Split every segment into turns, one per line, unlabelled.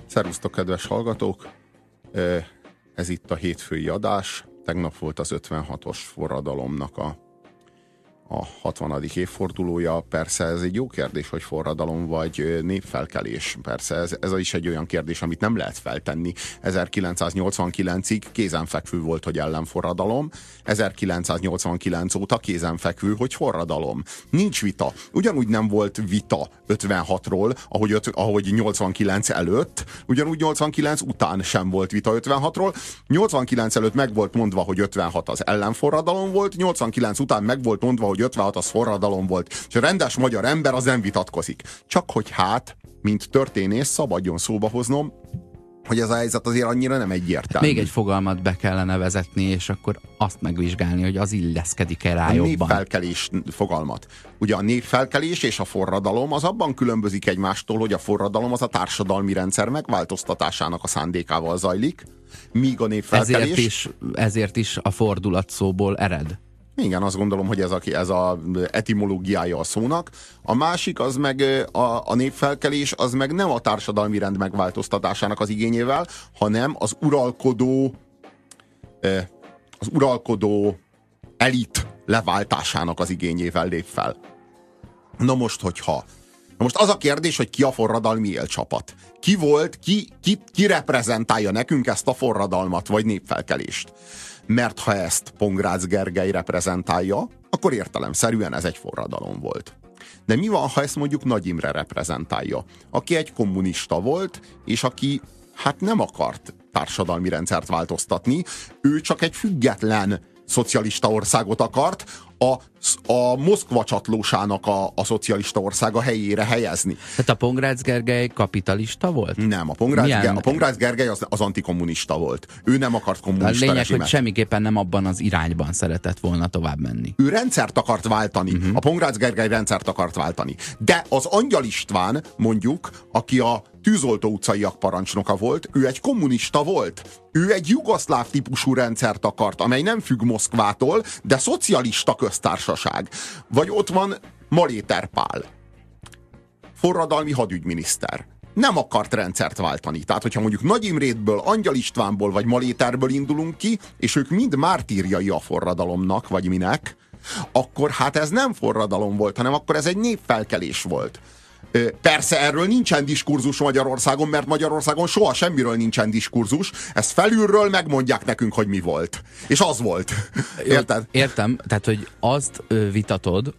Szervusztok, kedves hallgatók! Ez itt a hétfői adás. Tegnap volt az 56-os forradalomnak a 60. évfordulója. Persze ez egy jó kérdés, hogy forradalom vagy népfelkelés. Persze ez is egy olyan kérdés, amit nem lehet feltenni. 1989-ig kézenfekvő volt, hogy ellenforradalom. 1989 óta kézenfekvő, hogy forradalom. Nincs vita. Ugyanúgy nem volt vita 56-ról, ahogy 89 előtt, ugyanúgy 89 után sem volt vita 56-ról. 89 előtt meg volt mondva, hogy 56 az ellenforradalom volt, 89 után meg volt mondva, hogy 56 az forradalom volt. És a rendes magyar ember az nem vitatkozik. Csak hogy mint történész szabadjon szóba hoznom, hogy ez a helyzet azért annyira nem egyértelmű.
Még egy fogalmat be kellene vezetni, és akkor azt megvizsgálni, hogy az illeszkedik-e rá jobban.
A népfelkelés fogalmat. Ugye a népfelkelés és a forradalom az abban különbözik egymástól, hogy a forradalom az a társadalmi rendszer megváltoztatásának a szándékával zajlik, míg a népfelkelés...
Ezért is a fordulat szóból ered.
Igen, azt gondolom, hogy ez a etimológiája a szónak. A másik, az meg a népfelkelés, az meg nem a társadalmi rend megváltoztatásának az igényével, hanem az uralkodó elit leváltásának az igényével lép fel. Na most az a kérdés, hogy ki a forradalmi élcsapat. Ki reprezentálja nekünk ezt a forradalmat, vagy népfelkelést? Mert ha ezt Pongrácz Gergely reprezentálja, akkor értelemszerűen ez egy forradalom volt. De mi van, ha ezt mondjuk Nagy Imre reprezentálja, aki egy kommunista volt, és aki nem akart társadalmi rendszert változtatni, ő csak egy független szocialista országot akart, a Moszkva csatlósának a szocialista országa helyére helyezni.
Tehát a Pongrácz Gergely kapitalista volt?
Nem, a Pongrácz Gergely az antikommunista volt. Ő nem akart kommunista
lényeg,
rezsimet.
hogy semmiképpen nem abban az irányban szeretett volna tovább menni.
Ő rendszert akart váltani. A Pongrácz Gergely rendszert akart váltani. De az Angyal István, mondjuk, aki a Tűzoltó utcaiak parancsnoka volt, ő egy kommunista volt. Ő egy jugoszláv típusú rendszert akart, amely nem függ Moszkvától, de szocialista köztársaság. Vagy ott van Maléter Pál, forradalmi hadügyminiszter. Nem akart rendszert váltani. Tehát, hogyha mondjuk Nagy Imrétből, Angyal Istvánból vagy Maléterből indulunk ki, és ők mind mártírjai a forradalomnak, vagy minek, akkor ez nem forradalom volt, hanem akkor ez egy népfelkelés volt. Persze erről nincsen diskurzus Magyarországon, mert Magyarországon soha semmiről nincsen diskurzus. Ezt felülről megmondják nekünk, hogy mi volt. És az volt. Érted?
Értem, tehát, hogy azt vitatod,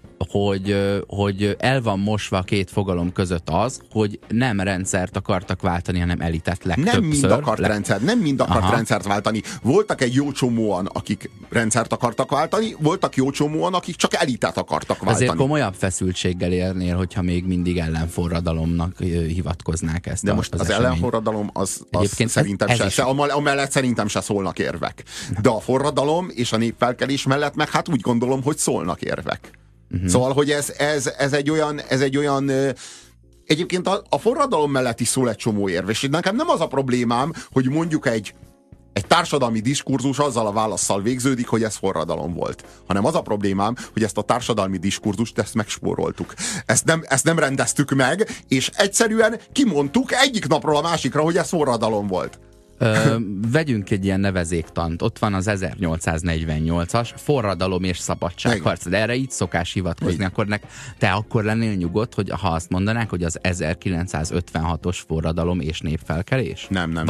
hogy el van mosva a két fogalom között az, hogy nem rendszert akartak váltani, hanem elitet legtöbbször.
Nem mind akart rendszert váltani. Voltak egy jó csomóan, akik rendszert akartak váltani, voltak jó csomóan, akik csak elitet akartak váltani.
Ezért komolyabb feszültséggel érnél, hogyha még mindig ellenforradalomnak hivatkoznák ezt.
De most az ellenforradalom az szerintem amellett szerintem se szólnak érvek. De a forradalom és a népfelkelés mellett meg úgy gondolom, hogy szólnak érvek. Szóval, hogy ez egy olyan egyébként a forradalom mellett is szól egy csomó érv, és nekem nem az a problémám, hogy mondjuk egy társadalmi diskurzus azzal a válasszal végződik, hogy ez forradalom volt. Hanem az a problémám, hogy ezt a társadalmi diskurzust ezt megspóroltuk. Ezt nem rendeztük meg, és egyszerűen kimondtuk egyik napról a másikra, hogy ez forradalom volt.
Vegyünk egy ilyen nevezéktant. Ott van az 1848-as forradalom és szabadságharc. De erre így szokás hivatkozni. Te akkor lennél nyugodt, hogy ha azt mondanák, hogy az 1956-os forradalom és népfelkelés?
Nem,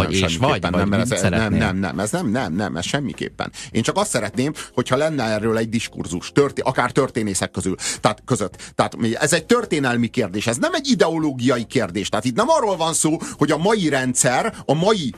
ez semmiképpen. Én csak azt szeretném, hogyha lenne erről egy diskurzus, akár történészek között. Tehát ez egy történelmi kérdés, ez nem egy ideológiai kérdés. Tehát itt nem arról van szó, hogy a mai rendszer, a mai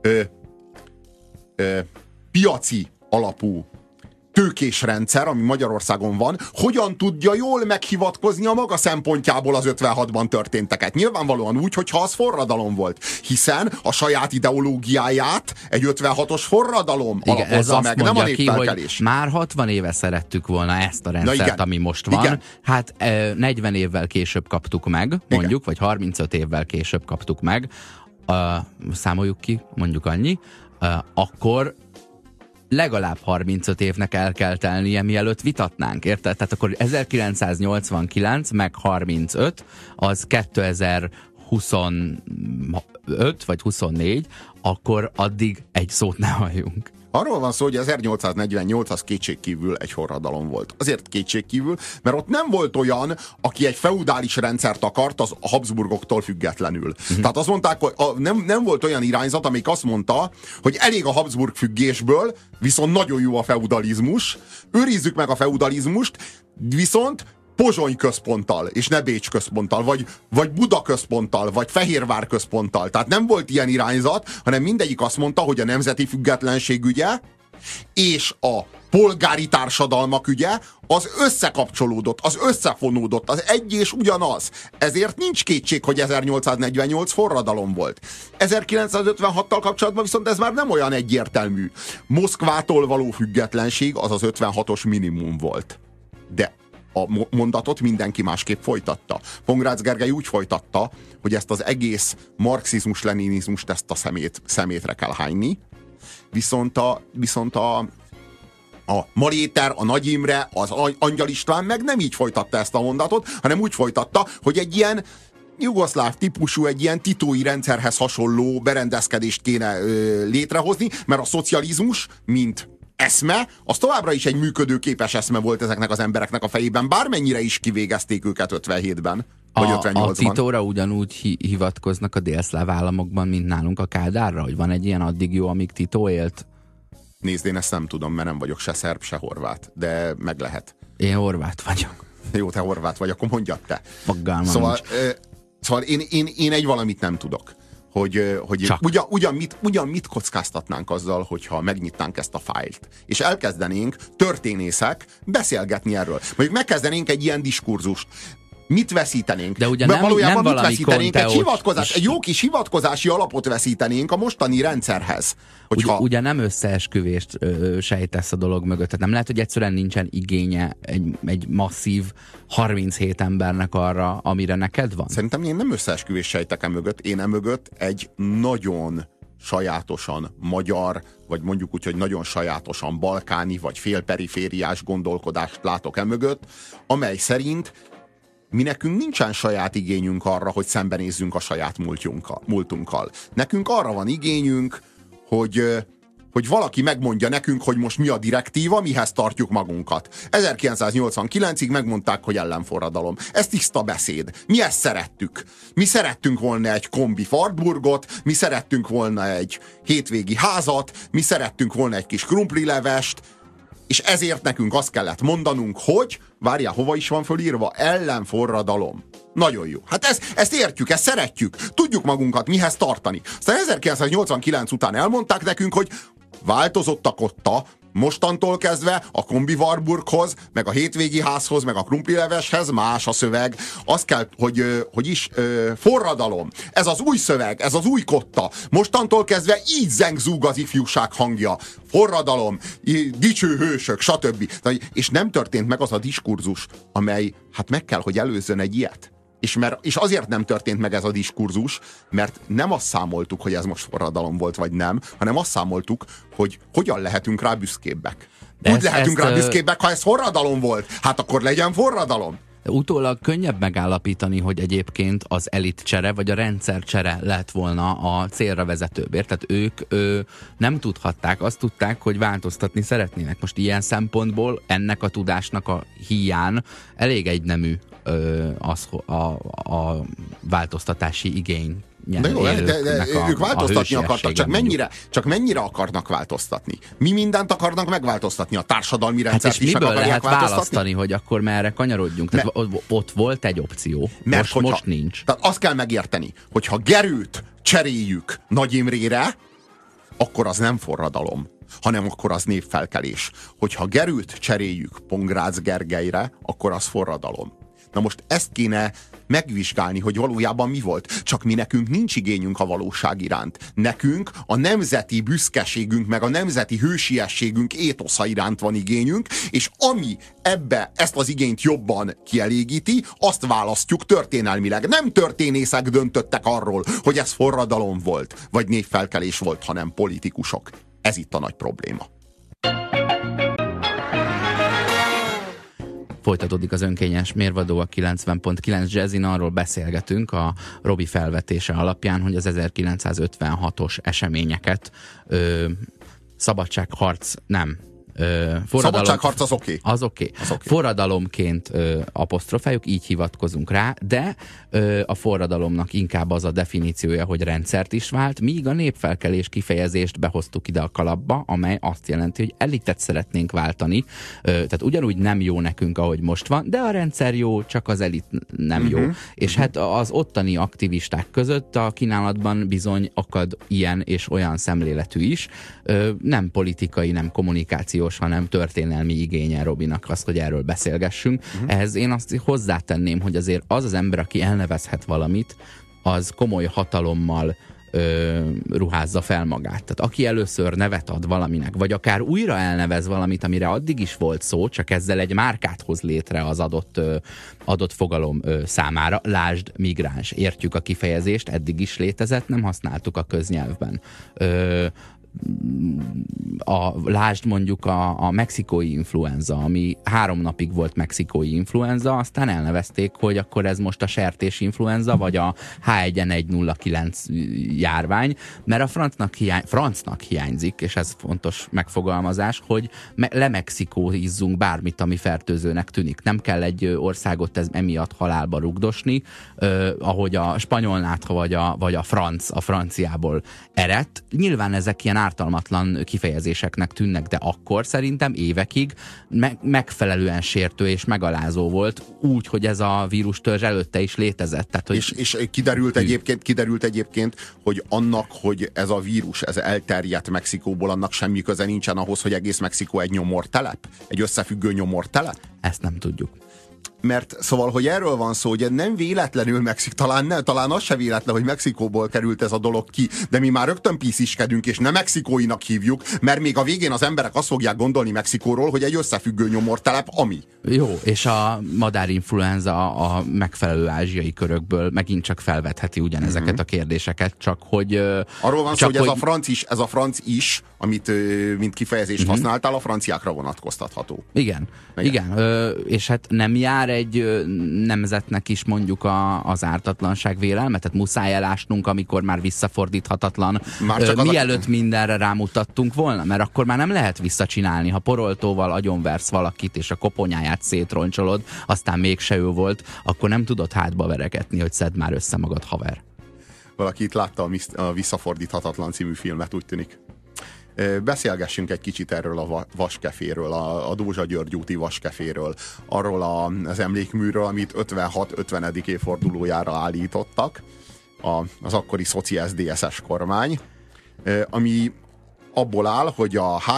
piaci alapú tőkés rendszer, ami Magyarországon van, hogyan tudja jól meghivatkozni a maga szempontjából az 56-ban történteket. Nyilvánvalóan úgy, hogyha az forradalom volt. Hiszen a saját ideológiáját egy 56-os forradalom alapozza meg, nem a népfelkelés.
Már 60 éve szerettük volna ezt a rendszert, ami most van. Igen. 40 évvel később kaptuk meg, mondjuk, vagy 35 évvel később kaptuk meg. Számoljuk ki, mondjuk annyi, akkor legalább 35 évnek el kell telnie, mielőtt vitatnánk, érted? Tehát akkor 1989 meg 35, az 2025 25 vagy 24, akkor addig egy szót ne halljunk.
Arról van szó, hogy 1848 az kétségkívül egy forradalom volt. Azért kétségkívül, mert ott nem volt olyan, aki egy feudális rendszert akart az Habsburgoktól függetlenül. Tehát azt mondták, hogy nem volt olyan irányzat, amelyik azt mondta, hogy elég a Habsburg függésből, viszont nagyon jó a feudalizmus, őrizzük meg a feudalizmust, viszont Pozsony központtal, és ne Bécs központtal, vagy Buda központtal, vagy Fehérvár központtal. Tehát nem volt ilyen irányzat, hanem mindegyik azt mondta, hogy a nemzeti függetlenség ügye és a polgári társadalmak ügye az összekapcsolódott, az összefonódott, az egy és ugyanaz. Ezért nincs kétség, hogy 1848 forradalom volt. 1956-tal kapcsolatban viszont ez már nem olyan egyértelmű. Moszkvától való függetlenség az az 56-os minimum volt. De a mondatot mindenki másképp folytatta. Pongrácz Gergely úgy folytatta, hogy ezt az egész marxizmus-leninizmust, ezt a szemétre kell hányni, viszont a Maléter, a Nagy Imre, az Angyal István meg nem így folytatta ezt a mondatot, hanem úgy folytatta, hogy egy ilyen jugoszláv típusú, egy ilyen titói rendszerhez hasonló berendezkedést kéne létrehozni, mert a szocializmus, mint eszme, az továbbra is egy működőképes eszme volt ezeknek az embereknek a fejében, bármennyire is kivégezték őket 57-ben, vagy 58-ban.
A titóra ugyanúgy hivatkoznak a délszláv államokban, mint nálunk a Kádárra, hogy van egy ilyen addig jó, amíg Tito élt?
Nézd, én ezt nem tudom, mert nem vagyok se szerb, se horvát, de meg lehet.
Én horvát vagyok.
Jó, te horvát vagy, akkor mondjad te.
Fogalmam
Szóval én egy valamit nem tudok. Hogy ugyan mit kockáztatnánk azzal, hogyha megnyitnánk ezt a fájlt, és elkezdenénk történészek beszélgetni erről. Mondjuk megkezdenénk egy ilyen diskurzust. Mit veszítenénk?
De ugye valójában
mit veszítenénk? Egy jó kis hivatkozási alapot veszítenénk a mostani rendszerhez.
Ugye nem összeesküvést sejtesz a dolog mögött. Tehát nem lehet, hogy egyszerűen nincsen igénye egy masszív 37 embernek arra, amire neked van?
Szerintem én nem összeesküvést sejtek mögött. Én mögött egy nagyon sajátosan magyar, vagy mondjuk úgy, hogy nagyon sajátosan balkáni, vagy félperifériás gondolkodást látok mögött, amely szerint mi nekünk nincsen saját igényünk arra, hogy szembenézzünk a saját múltunkkal. Nekünk arra van igényünk, hogy valaki megmondja nekünk, hogy most mi a direktíva, mihez tartjuk magunkat. 1989-ig megmondták, hogy ellenforradalom. Ez tiszta beszéd. Mi ezt szerettük. Mi szerettünk volna egy kombi Wartburgot, mi szerettünk volna egy hétvégi házat, mi szerettünk volna egy kis krumplilevest, és ezért nekünk azt kellett mondanunk, hogy, várjál, hova is van fölírva? Ellenforradalom. Nagyon jó. Hát ezt értjük, ezt szeretjük. Tudjuk magunkat mihez tartani. Aztán 1989 után elmondták nekünk, hogy változottak ott mostantól kezdve a kombi Wartburghoz, meg a hétvégi házhoz, meg a krumplileveshez más a szöveg. Az kell, hogy forradalom. Ez az új szöveg, ez az új kotta. Mostantól kezdve így zengzúg az ifjúság hangja. Forradalom, dicső hősök, stb. És nem történt meg az a diskurzus, amely hát meg kell, hogy előzzön egy ilyet. És azért nem történt meg ez a diskurzus, mert nem azt számoltuk, hogy ez most forradalom volt, vagy nem, hanem azt számoltuk, hogy hogyan lehetünk rá büszkébbek. Úgy lehetünk rá büszkébbek, ha ez forradalom volt. Hát akkor legyen forradalom.
Utólag könnyebb megállapítani, hogy egyébként az elitcsere vagy a rendszercsere lett volna a célra vezetőbbért. Tehát ők nem tudhatták, azt tudták, hogy változtatni szeretnének. Most ilyen szempontból ennek a tudásnak a hiány elég egynemű a változtatási igény.
De jó, de ők változtatni akartak, csak mennyire akarnak változtatni? Mi mindent akarnak megváltoztatni? A társadalmi rendszert
is meg
akarják
lehet
változtatni?
Választani, hogy akkor merre kanyarodjunk? Tehát ott volt egy opció, most nincs.
Tehát azt kell megérteni, hogyha Gerőt cseréljük Nagy Imrére, akkor az nem forradalom, hanem akkor az népfelkelés. Hogyha Gerőt cseréljük Pongrácz Gergelyre, akkor az forradalom. Na most ezt kéne megvizsgálni, hogy valójában mi volt. Csak mi nekünk nincs igényünk a valóság iránt. Nekünk a nemzeti büszkeségünk, meg a nemzeti hősiességünk étosza iránt van igényünk, és ami ezt az igényt jobban kielégíti, azt választjuk történelmileg. Nem történészek döntöttek arról, hogy ez forradalom volt, vagy népfelkelés volt, hanem politikusok. Ez itt a nagy probléma.
Folytatódik az önkényes mérvadó a 90.9 Jazzin, arról beszélgetünk a Robi felvetése alapján, hogy az 1956-os eseményeket szabadságharc nem.
Szabadságharc az oké.
Az oké. Forradalomként apostrofáljuk, így hivatkozunk rá, de a forradalomnak inkább az a definíciója, hogy rendszert is vált, míg a népfelkelés kifejezést behoztuk ide a kalapba, amely azt jelenti, hogy elitet szeretnénk váltani, tehát ugyanúgy nem jó nekünk, ahogy most van, de a rendszer jó, csak az elit nem jó. És hát az ottani aktivisták között a kínálatban bizony akad ilyen és olyan szemléletű is, nem politikai, nem kommunikációs, hanem történelmi igénye Robinak azt, hogy erről beszélgessünk. Ehhez én azt hozzátenném, hogy azért az ember, aki elnevezhet valamit, az komoly hatalommal ruházza fel magát. Tehát aki először nevet ad valaminek, vagy akár újra elnevez valamit, amire addig is volt szó, csak ezzel egy márkát hoz létre az adott fogalom számára. Lásd, migráns. Értjük a kifejezést, eddig is létezett, nem használtuk a köznyelvben. Lásd mondjuk a mexikói influenza, ami 3 napig volt mexikói influenza, aztán elnevezték, hogy akkor ez most a sertés influenza, vagy a H1N109 járvány, mert a francnak hiányzik, és ez fontos megfogalmazás, hogy lemexikóizzunk bármit, ami fertőzőnek tűnik. Nem kell egy országot emiatt halálba rugdosni, ahogy a spanyolnát, vagy a franciából eredt. Nyilván ezek ilyen ártalmatlan kifejezéseknek tűnnek, de akkor szerintem évekig megfelelően sértő és megalázó volt, úgy, hogy ez a vírustörzs előtte is létezett. Tehát, hogy
és kiderült egyébként, hogy annak, hogy ez a vírus, ez elterjedt Mexikóból, annak semmi köze nincsen ahhoz, hogy egész Mexikó egy nyomortelep? Egy összefüggő nyomortelep?
Ezt nem tudjuk.
Mert szóval, hogy erről van szó, hogy nem véletlenül talán az se véletlen, hogy Mexikóból került ez a dolog ki, de mi már rögtön pisziskedünk, és nem mexikóinak hívjuk, mert még a végén az emberek azt fogják gondolni Mexikóról, hogy egy összefüggő nyomortelep, ami.
Jó, és a madárinfluenza a megfelelő ázsiai körökből megint csak felvetheti ugyanezeket a kérdéseket, csak hogy...
Arról van szó, hogy ez a franc is, amit mint kifejezést használtál, a franciákra vonatkoztatható.
Igen. És hát nem jár egy nemzetnek is mondjuk az ártatlanság vélelme, tehát muszáj elásnunk, amikor már visszafordíthatatlan, mielőtt mindenre rámutattunk volna, mert akkor már nem lehet visszacsinálni. Ha poroltóval agyonversz valakit, és a koponyáját szétroncsolod, aztán mégse ő volt, akkor nem tudod hátba veregetni, hogy szedd már össze magad, haver.
Valaki itt látta a Visszafordíthatatlan című filmet, úgy tűnik. Beszélgessünk egy kicsit erről a vaskeféről, a Dózsa György úti vaskeféről, arról az emlékműről, amit 50. évfordulójára állítottak az akkori szoci SZDSZ-es kormány, ami abból áll, hogy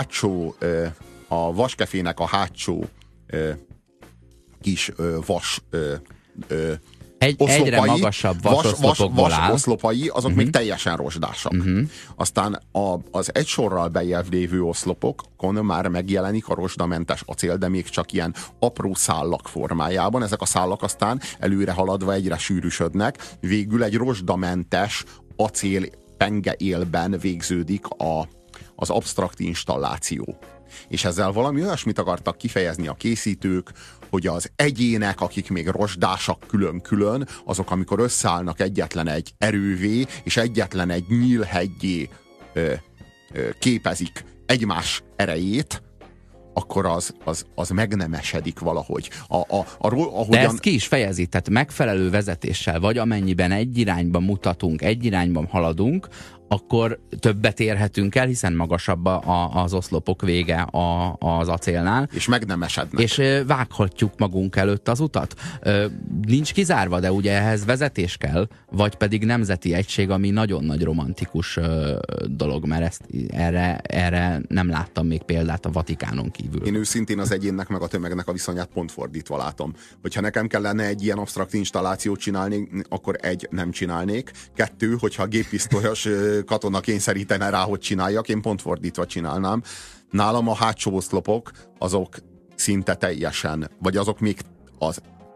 a vaskefének a hátsó kis vas
egyre magasabb
vasoszlopai, azok még teljesen rozsdásak. Aztán az egy sorral bejebb lévő oszlopokon már megjelenik a rozsdamentes acél, de még csak ilyen apró szállak formájában. Ezek a szállak aztán előre haladva egyre sűrűsödnek. Végül egy rozsdamentes acél pengeélben végződik az absztrakt installáció. És ezzel valami olyasmit akartak kifejezni a készítők, hogy az egyének, akik még rozsdásak külön-külön, azok, amikor összeállnak egyetlen egy erővé, és egyetlen egy nyílheggyé képezik egymás erejét, akkor az megnemesedik valahogy.
De ezt ki is fejezi, tehát megfelelő vezetéssel, vagy amennyiben egy irányban mutatunk, egy irányban haladunk, akkor többet érhetünk el, hiszen magasabb az oszlopok vége az acélnál.
És megnemesednek.
És vághatjuk magunk előtt az utat. Nincs kizárva, de ugye ehhez vezetés kell, vagy pedig nemzeti egység, ami nagyon nagy romantikus dolog, mert erre nem láttam még példát a Vatikánon kívül.
Én őszintén az egyénnek meg a tömegnek a viszonyát pont fordítva látom. Hogyha nekem kellene egy ilyen absztrakt installációt csinálni, akkor nem csinálnék. 2, hogyha géppisztolyos katona kényszerítene rá, hogy csináljak, én pont fordítva csinálnám. Nálam a hátsó oszlopok, azok szinte teljesen, vagy azok még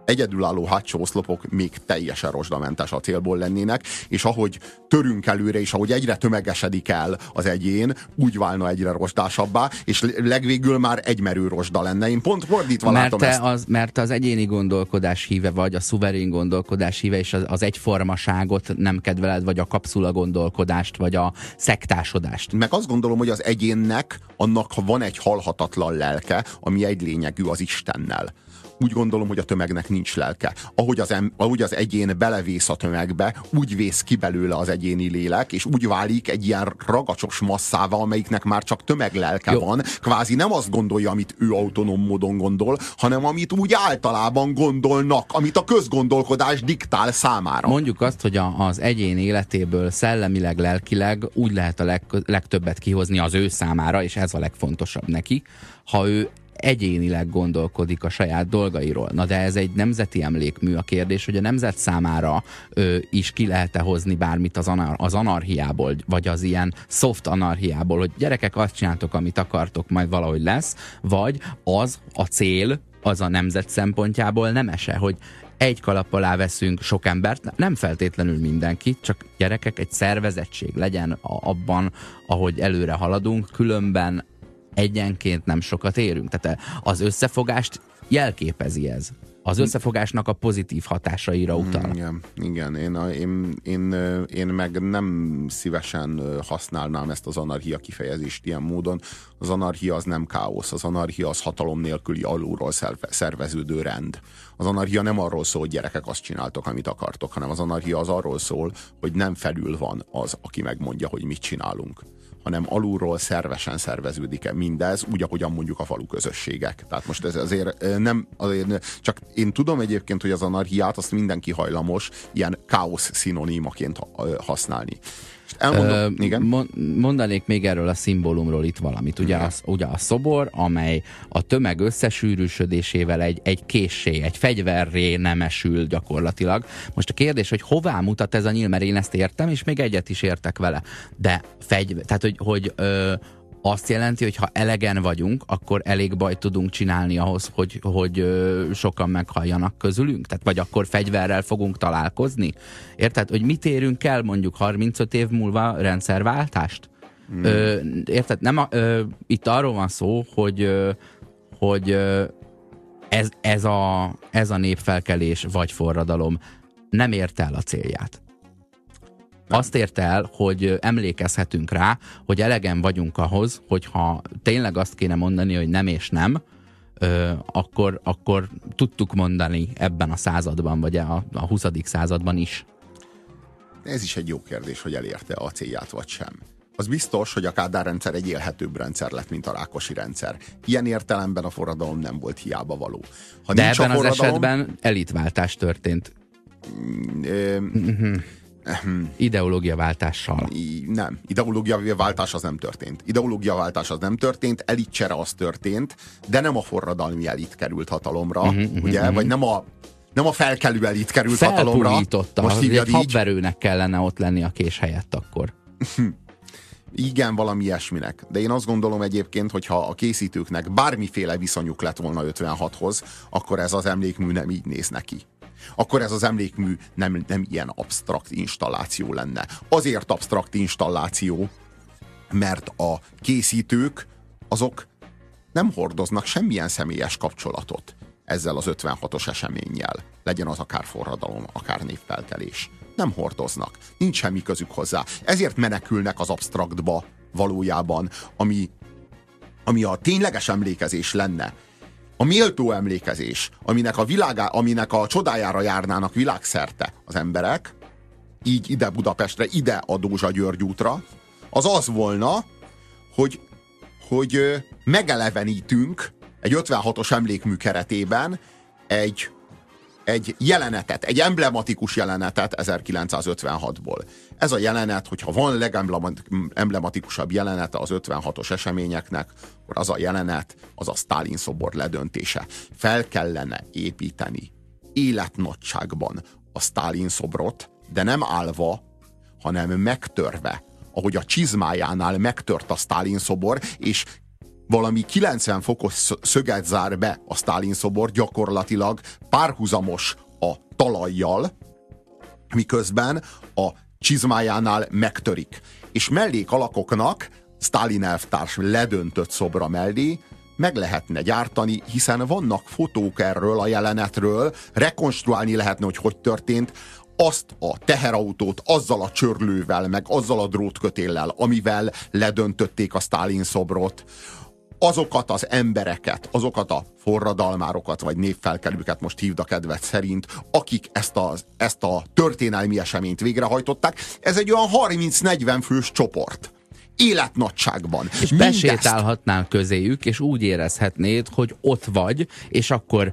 egyedülálló hátsó oszlopok még teljesen rozsdamentes acélból lennének, és ahogy törünk előre, és ahogy egyre tömegesedik el az egyén, úgy válna egyre rozsdásabbá, és legvégül már egymerő rozsda lenne. Én pont fordítva látom ezt.
Mert az egyéni gondolkodás híve vagy, a szuverén gondolkodás híve, és az egyformaságot nem kedveled, vagy a kapszula gondolkodást, vagy a szektásodást.
Meg azt gondolom, hogy az egyénnek annak van egy halhatatlan lelke, ami egy lényegű az Istennel. Úgy gondolom, hogy a tömegnek nincs lelke. Ahogy az egyén belevész a tömegbe, úgy vész ki belőle az egyéni lélek, és úgy válik egy ilyen ragacsos masszává, amelyiknek már csak tömeglelke van. Kvázi nem azt gondolja, amit ő autonóm módon gondol, hanem amit úgy általában gondolnak, amit a közgondolkodás diktál számára.
Mondjuk azt, hogy az egyén életéből szellemileg, lelkileg úgy lehet a legtöbbet kihozni az ő számára, és ez a legfontosabb neki, ha ő egyénileg gondolkodik a saját dolgairól. Na de ez egy nemzeti emlékmű. A kérdés, hogy a nemzet számára is ki lehet-e hozni bármit az anarchiából, vagy az ilyen soft anarchiából, hogy gyerekek, azt csináltok, amit akartok, majd valahogy lesz, vagy az a cél, az a nemzet szempontjából nemese, hogy egy kalap alá veszünk sok embert, nem feltétlenül mindenki, csak gyerekek, egy szervezettség legyen abban, ahogy előre haladunk, különben egyenként nem sokat érünk. Tehát az összefogást jelképezi ez. Az összefogásnak a pozitív hatásaira utal.
Igen. Én meg nem szívesen használnám ezt az anarchia kifejezést ilyen módon. Az anarchia az nem káosz. Az anarchia az hatalom nélküli alulról szerveződő rend. Az anarchia nem arról szól, hogy gyerekek, azt csináltok, amit akartok, hanem az anarchia az arról szól, hogy nem felül van az, aki megmondja, hogy mit csinálunk, hanem alulról szervesen szerveződik mindez, úgy, ahogyan mondjuk a falu közösségek. Tehát most ez azért nem, csak én tudom egyébként, hogy az anarchiát azt mindenki hajlamos ilyen káosz szinonimaként használni. Igen?
Mondanék még erről a szimbólumról itt valamit. Ugye a szobor, amely a tömeg összesűrűsödésével egy késsé, egy fegyverré nemesül gyakorlatilag. Most a kérdés, hogy hová mutat ez a nyíl, mert én ezt értem, és még egyet is értek vele. De tehát, hogy azt jelenti, hogy ha elegen vagyunk, akkor elég bajt tudunk csinálni ahhoz, hogy sokan meghalljanak közülünk? Tehát vagy akkor fegyverrel fogunk találkozni? Érted? Hogy mit érünk el mondjuk 35 év múlva rendszerváltást? Érted? Itt arról van szó, hogy ez a népfelkelés vagy forradalom nem érte el a célját. Nem. Azt érte el, hogy emlékezhetünk rá, hogy elegen vagyunk ahhoz, hogyha tényleg azt kéne mondani, hogy nem és nem, akkor tudtuk mondani ebben a században, vagy a 20. században is.
Ez is egy jó kérdés, hogy elérte a célját, vagy sem. Az biztos, hogy a Kádár rendszer egy élhetőbb rendszer lett, mint a Rákosi rendszer. Ilyen értelemben a forradalom nem volt hiába való.
De ebben az esetben elitváltás történt. Ideológiaváltással.
Nem, ideológiaváltás az nem történt. Ideológiaváltás az nem történt, elitcsere az történt, de nem a forradalmi elit került hatalomra, ugye? Vagy nem a felkelő elit került hatalomra.
Felpújította. Most egy habverőnek kellene ott lenni a kés helyett akkor.
Igen, valami ilyesminek. De én azt gondolom egyébként, hogyha a készítőknek bármiféle viszonyuk lett volna 56-hoz, akkor ez az emlékmű nem így néz neki. Akkor ez az emlékmű nem ilyen absztrakt installáció lenne. Azért absztrakt installáció, mert a készítők azok nem hordoznak semmilyen személyes kapcsolatot ezzel az 56-os eseménnyel. Legyen az akár forradalom, akár népfelkelés. Nem hordoznak. Nincs semmi közük hozzá. Ezért menekülnek az absztraktba valójában, ami a tényleges emlékezés lenne. A méltó emlékezés, aminek a csodájára járnának világszerte az emberek, így ide Budapestre, ide a Dózsa György útra, az volna, hogy megelevenítünk egy 56-os emlékmű keretében egy jelenetet, egy emblematikus jelenetet 1956-ból. Ez a jelenet, hogyha van legemblematikusabb jelenete az 56-os eseményeknek, akkor az a jelenet, az a Sztálin szobor ledöntése. Fel kellene építeni életnagyságban a Sztálin szobrot, de nem állva, hanem megtörve, ahogy a csizmájánál megtört a Sztálin szobor, és valami 90 fokos szöget zár be a Sztálin szobor, gyakorlatilag párhuzamos a talajjal, miközben a csizmájánál megtörik. És mellékalakoknak Sztálin elvtárs ledöntött szobra mellé meg lehetne gyártani, hiszen vannak fotók erről a jelenetről, rekonstruálni lehetne, hogy történt, azt a teherautót azzal a csörlővel, meg azzal a drótkötéllel, amivel ledöntötték a Sztálin szobrot, azokat az embereket, azokat a forradalmárokat, vagy névfelkelőket, most hívd a kedved szerint, akik ezt a történelmi eseményt végrehajtották. Ez egy olyan 30-40 fős csoport. Életnagyságban.
És besétálhatnál közéjük, és úgy érezhetnéd, hogy ott vagy, és akkor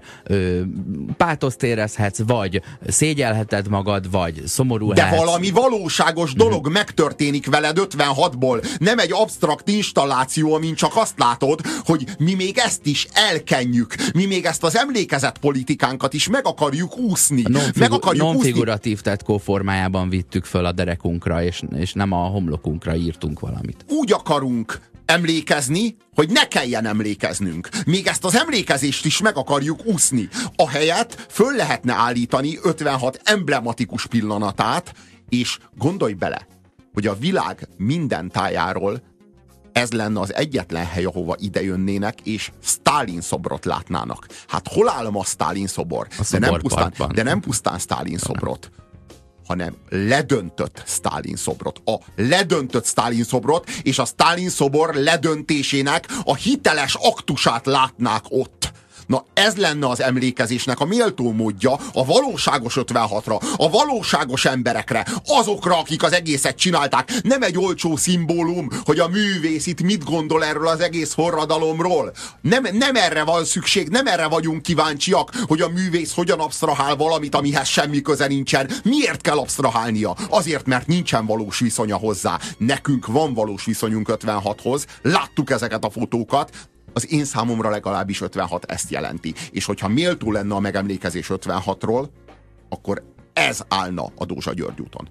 pátoszt érezhetsz, vagy szégyelheted magad, vagy szomorú
lehetsz. De valami valóságos dolog megtörténik veled 56-ból. Nem egy absztrakt installáció, amin csak azt látod, hogy mi még ezt is elkenjük. Mi még ezt az emlékezett politikánkat is meg akarjuk úszni.
Non-figuratív tetkó formájában vittük föl a derekunkra, és nem a homlokunkra írtunk valamit.
Úgy akarunk emlékezni, hogy ne kelljen emlékeznünk. Még ezt az emlékezést is meg akarjuk úszni. Ahelyett föl lehetne állítani 56 emblematikus pillanatát, és gondolj bele, hogy a világ minden tájáról ez lenne az egyetlen hely, ahova idejönnének, és Sztálin szobrot látnának. Hát hol áll ma Sztálin szobor? De nem pusztán Sztálin szobrot, hanem ledöntött Sztálin szobrot. A ledöntött Sztálin szobrot, és a Sztálin szobor ledöntésének a hiteles aktusát látnák ott. Na ez lenne az emlékezésnek a méltó módja a valóságos 56-ra, a valóságos emberekre, azokra, akik az egészet csinálták. Nem egy olcsó szimbólum, hogy a művész itt mit gondol erről az egész forradalomról. Nem erre van szükség, nem erre vagyunk kíváncsiak, hogy a művész hogyan absztrahál valamit, amihez semmi köze nincsen. Miért kell absztrahálnia? Azért, mert nincsen valós viszonya hozzá. Nekünk van valós viszonyunk 56-hoz, láttuk ezeket a fotókat, az én számomra legalábbis 56 ezt jelenti. És hogyha méltó lenne a megemlékezés 56-ról, akkor ez állna a Dózsa György úton.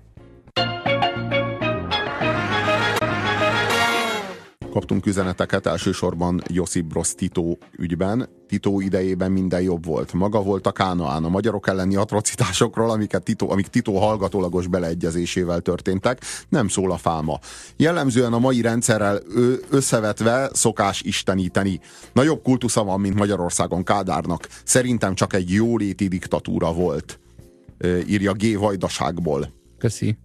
Kaptunk üzeneteket elsősorban Josip Broz Tito ügyben. Tito idejében minden jobb volt. Maga volt a Kánaán. A magyarok elleni atrocitásokról, amik Tito hallgatólagos beleegyezésével történtek, nem szól a fáma. Jellemzően a mai rendszerrel összevetve szokás isteníteni. Nagyobb kultusza van, mint Magyarországon Kádárnak. Szerintem csak egy jóléti diktatúra volt. Írja G. Vajdaságból.
Köszi.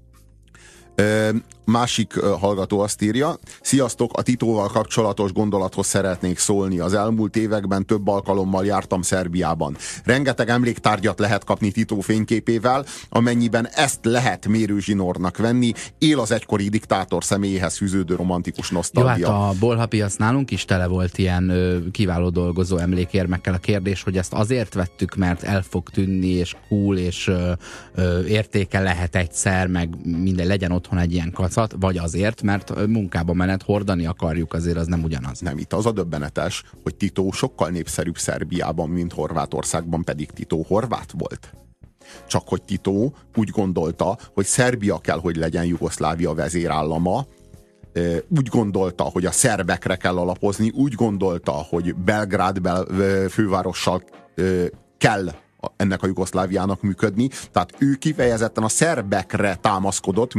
Másik hallgató azt írja: sziasztok, a Titóval kapcsolatos gondolathoz szeretnék szólni. Az elmúlt években több alkalommal jártam Szerbiában. Rengeteg emléktárgyat lehet kapni Tito fényképével, amennyiben ezt lehet mérőzsinórnak venni. Él az egykori diktátor személyéhez fűződő romantikus nosztalgia.
Jó, hát a bolhapiac nálunk is tele volt ilyen kiváló dolgozó emlékérmekkel. A kérdés, hogy ezt azért vettük, mert el fog tűnni, és cool, és értéke lehet egyszer, meg minden, legyen otthon egy ilyen kacat, vagy azért, mert munkába menet hordani akarjuk, azért az nem ugyanaz.
Nem, itt az a döbbenetes, hogy Tito sokkal népszerűbb Szerbiában, mint Horvátországban, pedig Tito horvát volt. Csak hogy Tito úgy gondolta, hogy Szerbia kell, hogy legyen Jugoszlávia vezérállama, úgy gondolta, hogy a szerbekre kell alapozni, úgy gondolta, hogy Belgrád fővárossal kell ennek a Jugoszláviának működni, tehát ő kifejezetten a szerbekre támaszkodott,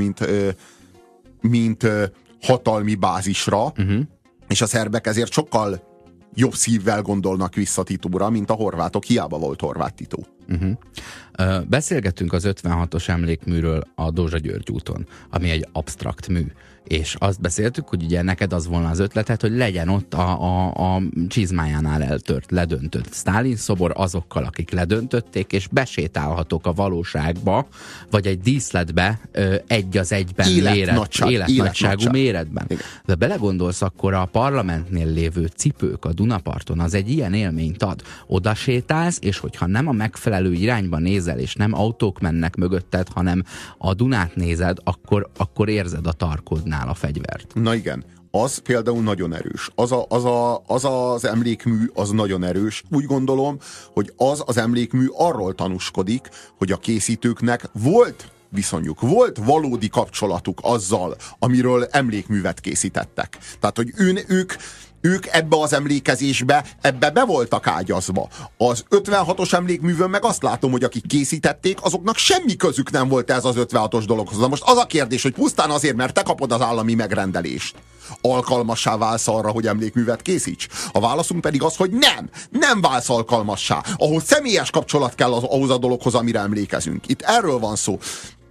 mint hatalmi bázisra, és a szerbek ezért sokkal jobb szívvel gondolnak vissza Titóra, mint a horvátok, hiába volt horvát Tito.
Beszélgettünk az 56-os emlékműről a Dózsa György úton, ami egy absztrakt mű. És azt beszéltük, hogy ugye neked az volna az ötleted, hogy legyen ott a csizmájánál ledöntött Sztálin szobor azokkal, akik ledöntötték, és besétálhatok a valóságba, vagy egy díszletbe egy az egyben életnagyságú méretben. Igen. De belegondolsz, akkor a parlamentnél lévő cipők a Dunaparton, az egy ilyen élményt ad. Oda sétálsz, és hogyha nem a megfelelő irányba nézel, és nem autók mennek mögötted, hanem a Dunát nézed, akkor érzed a tarkodnál a fegyvert.
Na igen, az például nagyon erős. Az emlékmű az nagyon erős. Úgy gondolom, hogy az emlékmű arról tanúskodik, hogy a készítőknek volt viszonyuk, volt valódi kapcsolatuk azzal, amiről emlékművet készítettek. Tehát, hogy ők ők ebbe az emlékezésbe, ebbe be voltak ágyazva. Az 56-os emlékművön meg azt látom, hogy akik készítették, azoknak semmi közük nem volt ez az 56-os dologhoz. Na most az a kérdés, hogy pusztán azért, mert te kapod az állami megrendelést, alkalmassá válsz arra, hogy emlékművet készíts? A válaszunk pedig az, hogy nem válsz alkalmassá. Ahhoz személyes kapcsolat kell ahhoz a dologhoz, amire emlékezünk. Itt erről van szó.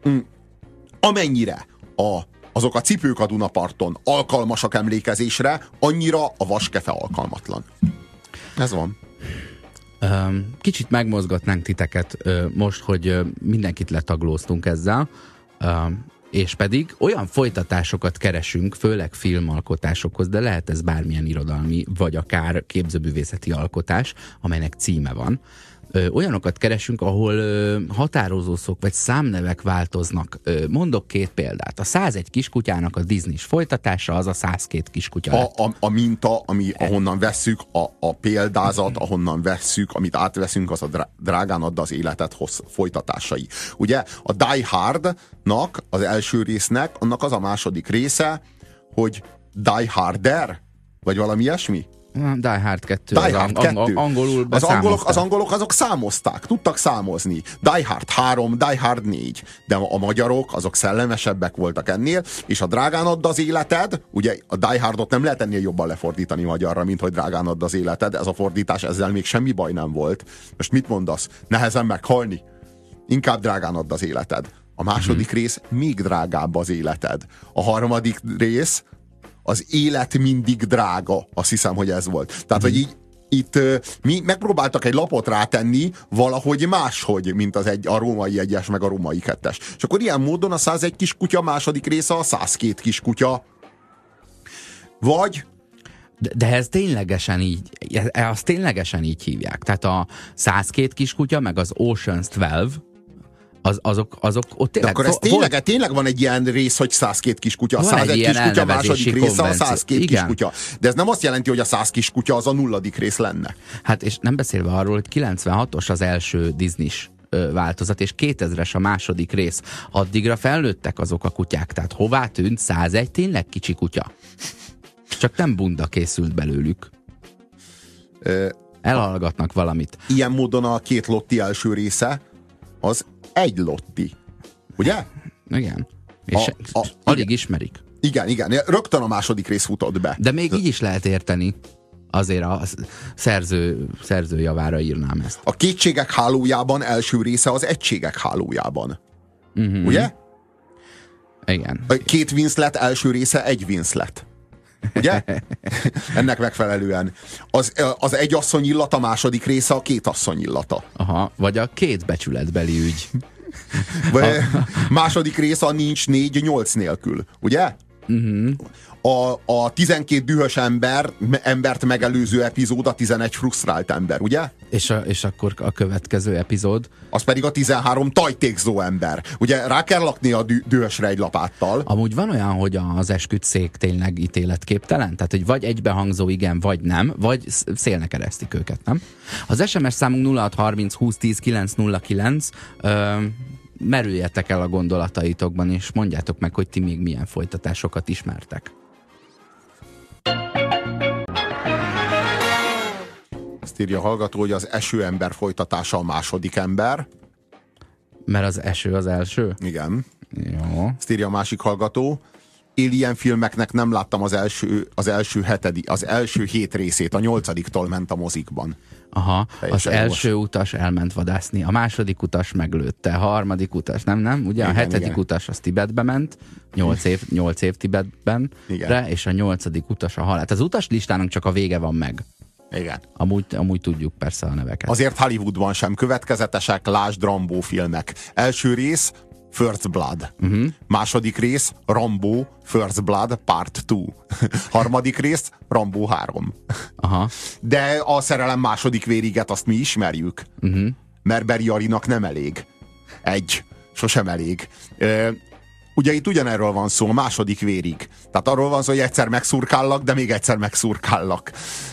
Amennyire azok a cipők a Dunaparton alkalmasak emlékezésre, annyira a vaskefe alkalmatlan. Ez van.
Kicsit megmozgatnánk titeket most, hogy mindenkit letaglóztunk ezzel, és pedig olyan folytatásokat keresünk, főleg filmalkotásokhoz, de lehet ez bármilyen irodalmi, vagy akár képzőművészeti alkotás, amelynek címe van. Olyanokat keresünk, ahol határozószók vagy számnevek változnak. Mondok 2 példát. A 101 kiskutyának a Disney-s folytatása, az a 102 kiskutya.
A minta, ahonnan vesszük, a példázat, ahonnan vesszük, amit átveszünk, az a Drágán add az életet folytatásai. Ugye a Die Hardnak, az első résznek, annak az a második része, hogy Die Harder, vagy valami ilyesmi?
Die Hard 2.
Die Hard 2.
Angolul
az angolok azok számozták, tudtak számozni. Die Hard 3, Die Hard 4. De a magyarok azok szellemesebbek voltak ennél, és a Drágán add az életed, ugye a Die Hardot nem lehet ennél jobban lefordítani magyarra, mint hogy Drágán add az életed. Ez a fordítás, ezzel még semmi baj nem volt. Most mit mondasz? Nehezen meghalni? Inkább Drágán add az életed. A második rész még drágább az életed. A harmadik rész az élet mindig drága. Azt hiszem, hogy ez volt. Tehát, hogy így itt mi megpróbáltak egy lapot rátenni valahogy máshogy, mint a római 1-es, meg a római 2-es. És akkor ilyen módon a 101 kiskutya második része a 102 kiskutya. Vagy
de ez ténylegesen így, azt ténylegesen így hívják. Tehát a 102 kiskutya, meg az Ocean's 12, azok ott tényleg...
De akkor ez tényleg van egy ilyen rész, hogy 102 kiskutya, a 101 kiskutya második része a 102 kiskutya. De ez nem azt jelenti, hogy a 100 kiskutya az a 0. rész lenne.
Hát és nem beszélve arról, hogy 96-os az első Disney-s változat, és 2000-es a második rész. Addigra felnőttek azok a kutyák, tehát hová tűnt 101 tényleg kicsi kutya? Csak nem bunda készült belőlük. Elhallgatnak valamit.
Ilyen módon a 2 Lotti első része az egy Lotti. Ugye?
Igen. És alig ismerik.
Igen. Rögtön a második rész futott be.
De még így is lehet érteni. Azért a szerző javára írnám ezt.
A Kétségek hálójában első része az Egységek hálójában. Ugye?
Igen.
A 2 Winslet első része egy Winslet. Ugye? Ennek megfelelően. Az egy asszony illata második része a 2 asszony illata.
Aha, vagy a 2 becsületbeli ügy.
Második része a nincs 4-8 nélkül. Ugye? A 12 dühös embert megelőző epizód a 11 frusztrált ember, ugye?
És akkor a következő epizód?
Az pedig a 13 tajtékzó ember. Ugye rá kell lakni a dühösre egy lapáttal.
Amúgy van olyan, hogy az esküdtszék tényleg ítéletképtelen? Tehát, hogy vagy egybehangzó igen, vagy nem, vagy szélnek eresztik őket, nem? Az SMS számunk 0630 2010 909. Merüljetek el a gondolataitokban, és mondjátok meg, hogy ti még milyen folytatásokat ismertek.
Azt írja a hallgató, hogy az esőember folytatása a második ember.
Mert az eső az első?
Igen.
Jó.
Azt írja a másik hallgató. Alien filmeknek nem láttam az első 7 részét, a 8-tól ment a mozikban.
Aha, teljesen az első utas elment vadászni, a második utas meglőtte, a harmadik utas, nem? Ugye igen, a 7. utas az Tibetbe ment, 8 év Tibetben, és a 8. utas a halál. Az utas listának csak a vége van meg.
Igen.
Amúgy tudjuk persze a neveket.
Azért Hollywoodban sem következetesek, lásd Rambo filmek. Első rész, First Blood. Második rész, Rambo, First Blood, Part 2. Harmadik rész, Rambo 3.
Aha.
De a szerelem második vériget azt mi ismerjük. Mert Beri Arinak nem elég. Sosem elég. Ugye itt ugyanerről van szó, a második vérig. Tehát arról van szó, hogy egyszer megszurkállak, de még egyszer megszurkállak.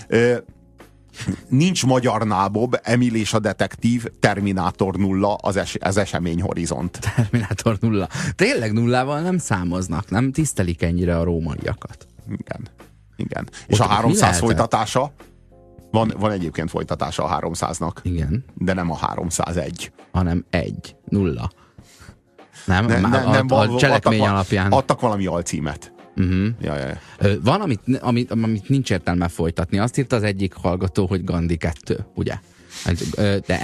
Nincs magyar nábob, Emil és a detektív, Terminátor 0, az eseményhorizont.
Terminátor 0. Tényleg nullával nem számoznak, nem tisztelik ennyire a rómaiakat.
Igen. Igen. És a 300 folytatása, van egyébként folytatása a 300-nak.
Igen.
De nem a 301.
Hanem 0. Nem, a cselekmény alapján.
Adtak valami alcímet. Ja.
Van, amit nincs értelme folytatni. Azt írta az egyik hallgató, hogy Gandhi 2, ugye? De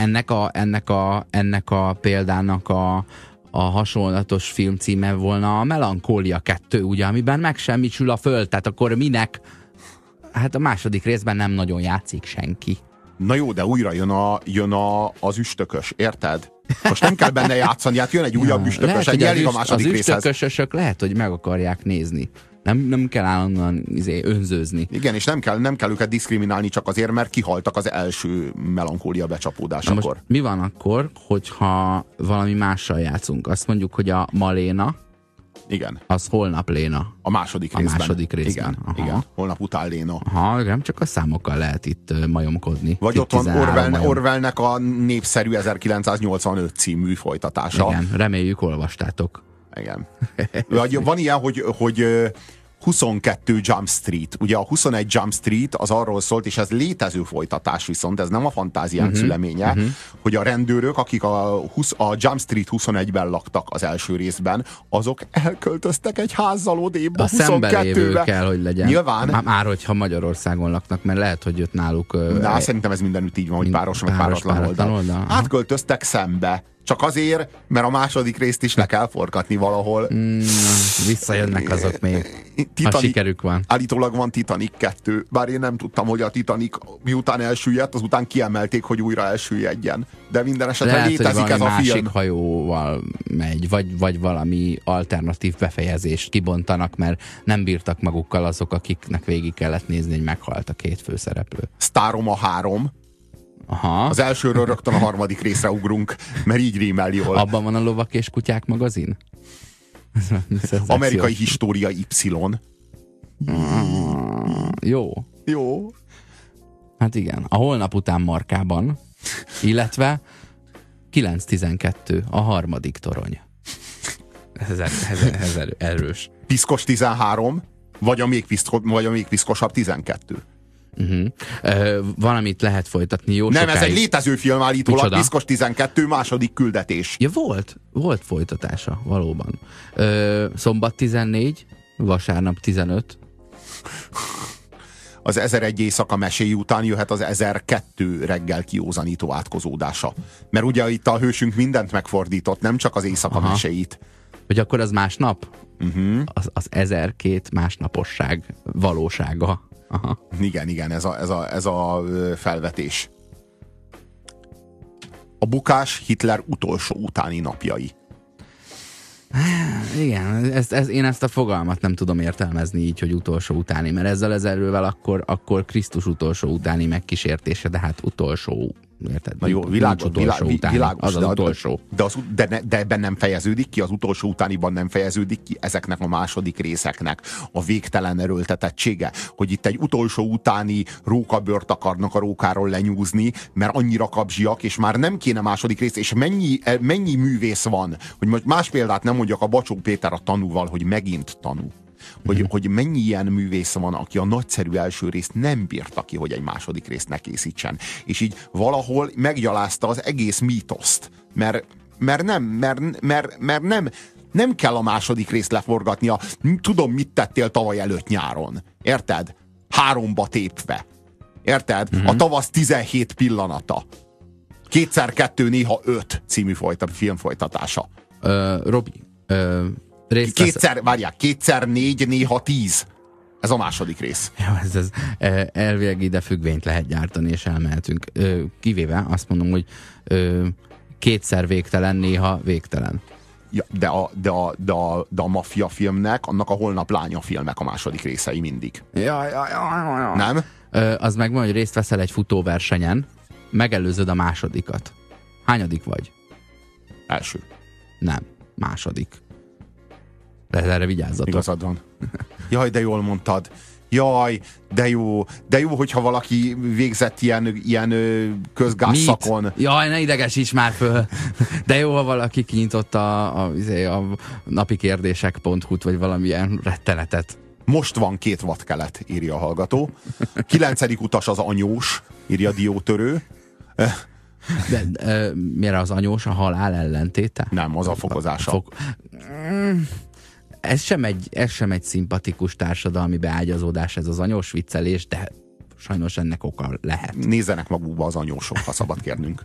ennek a példának a hasonlatos filmcíme volna a Melankólia 2, ugye, amiben megsemmisül a föld, tehát akkor minek? Hát a második részben nem nagyon játszik senki.
Na jó, de újra jön az üstökös, érted? Most nem kell benne játszani, hát jön egy újabb üstökös, ennyi elég a második részhez.
Az üstökösök lehet, hogy meg akarják nézni. Nem kell állandóan önzőzni.
Igen, és nem kell őket diszkriminálni csak azért, mert kihaltak az első Melankólia becsapódásakor.
Most mi van akkor, hogyha valami mással játszunk? Azt mondjuk, hogy a Maléna,
igen.
Az holnap Léna.
A második részben.
Igen.
Igen. Holnap után Léna.
Aha, nem csak a számokkal lehet itt majomkodni.
Vagy ott van Orwellnek a népszerű 1985 című folytatása.
Igen, reméljük olvastátok.
Igen. Van ilyen, hogy 22 Jump Street. Ugye a 21 Jump Street az arról szólt, és ez létező folytatás viszont, ez nem a fantáziánk szüleménye, hogy a rendőrök, akik a Jump Street 21-ben laktak az első részben, azok elköltöztek egy házzal odébb a 22-be.
Kell, hogy legyen.
Nyilván.
Már hogyha Magyarországon laknak, mert lehet, hogy jött náluk...
De szerintem ez mindenütt így van, hogy páros meg páratlan oldal. Átköltöztek szembe. Csak azért, mert a második részt is le kell forgatni valahol.
Visszajönnek azok még, ha sikerük van.
Állítólag van Titanic 2, bár én nem tudtam, hogy a Titanic miután elsüllyedt, azután kiemelték, hogy újra elsüllyedjen. De minden esetre lehet, létezik ez a film.
Másik hajóval megy, vagy valami alternatív befejezést kibontanak, mert nem bírtak magukkal azok, akiknek végig kellett nézni, hogy meghalt a két főszereplő.
Sztároma 3.
Aha.
Az elsőről rögtön a harmadik részre ugrunk, mert így rímel jól.
Abban van a Lovak és Kutyák magazin?
Amerikai História Y.
Jó. Hát igen. A Holnap után Markában, illetve 9-12, a harmadik torony. Ez erős.
Piszkos 13, vagy a még piszkosabb 12.
Valamit lehet folytatni jó
nem,
sokáig.
Ez egy létező film állítólag, Piszkos 12, második küldetés.
Ja, volt folytatása, valóban. Szombat 14, vasárnap 15.
Az 1001 éjszaka meséi után jöhet az 1002 reggel kiózanító átkozódása. Mert ugye itt a hősünk mindent megfordított, nem csak az éjszaka meséit.
Hogy akkor az másnap? Az 1002 másnaposság valósága. Aha.
Igen, ez a felvetés. A bukás Hitler utolsó utáni napjai.
Igen, én ezt a fogalmat nem tudom értelmezni így, hogy utolsó utáni, mert ezzel az erővel akkor Krisztus utolsó utáni megkísértése, de hát utolsó, érted?
Na jó, világos,
az utolsó.
De ebben nem fejeződik ki, az utolsó utániban nem fejeződik ki ezeknek a második részeknek a végtelen erőltetettsége, hogy itt egy utolsó utáni rókabört akarnak a rókáról lenyúzni, mert annyira kapzsiak, és már nem kéne második rész, és mennyi művész van, hogy most más példát nem mondjak, a Bacsó Péter a Tanúval, hogy megint tanú. Hogy mennyi ilyen művész van, aki a nagyszerű első részt nem bírta ki, hogy egy második részt ne készítsen. És így valahol meggyalázta az egész mítoszt. Mert nem kell a második részt leforgatnia. Tudom, mit tettél tavaly előtt nyáron. Érted? 3-ba tépve. Érted? A tavasz 17 pillanata. 2x2, néha 5 című filmfolytatása.
Robi,
Várják, 2x4, néha 10. Ez a második rész.
Ja, elvileg ide függvényt lehet gyártani, és elmehetünk. Kivéve azt mondom, hogy 2x végtelen, néha végtelen.
Ja, de a maffia filmnek, annak a Holnap lánya filmek a második részei mindig.
Ja.
Nem?
Az megvan, hogy részt veszel egy futóversenyen, megelőzöd a másodikat. Hányadik vagy?
Első.
Nem, második. De erre vigyázzatok.
Igazad van. Jaj, de jól mondtad. Jaj, de jó, hogyha valaki végzett ilyen közgázszakon.
Jaj, ne idegesíts már föl. De jó, ha valaki kinyitotta a napikérdések.hu-t, vagy valamilyen rettenetet.
Most van 2 watt-kelet, írja a hallgató. 9. utas az anyós, írja Diótörő.
De mire az anyós, a halál ellentéte?
Nem, az a fokozása.
Ez sem egy szimpatikus társadalmi beágyazódás, ez az anyós viccelés, de sajnos ennek oka lehet.
Nézzenek magukba az anyósok, ha szabad kérnünk.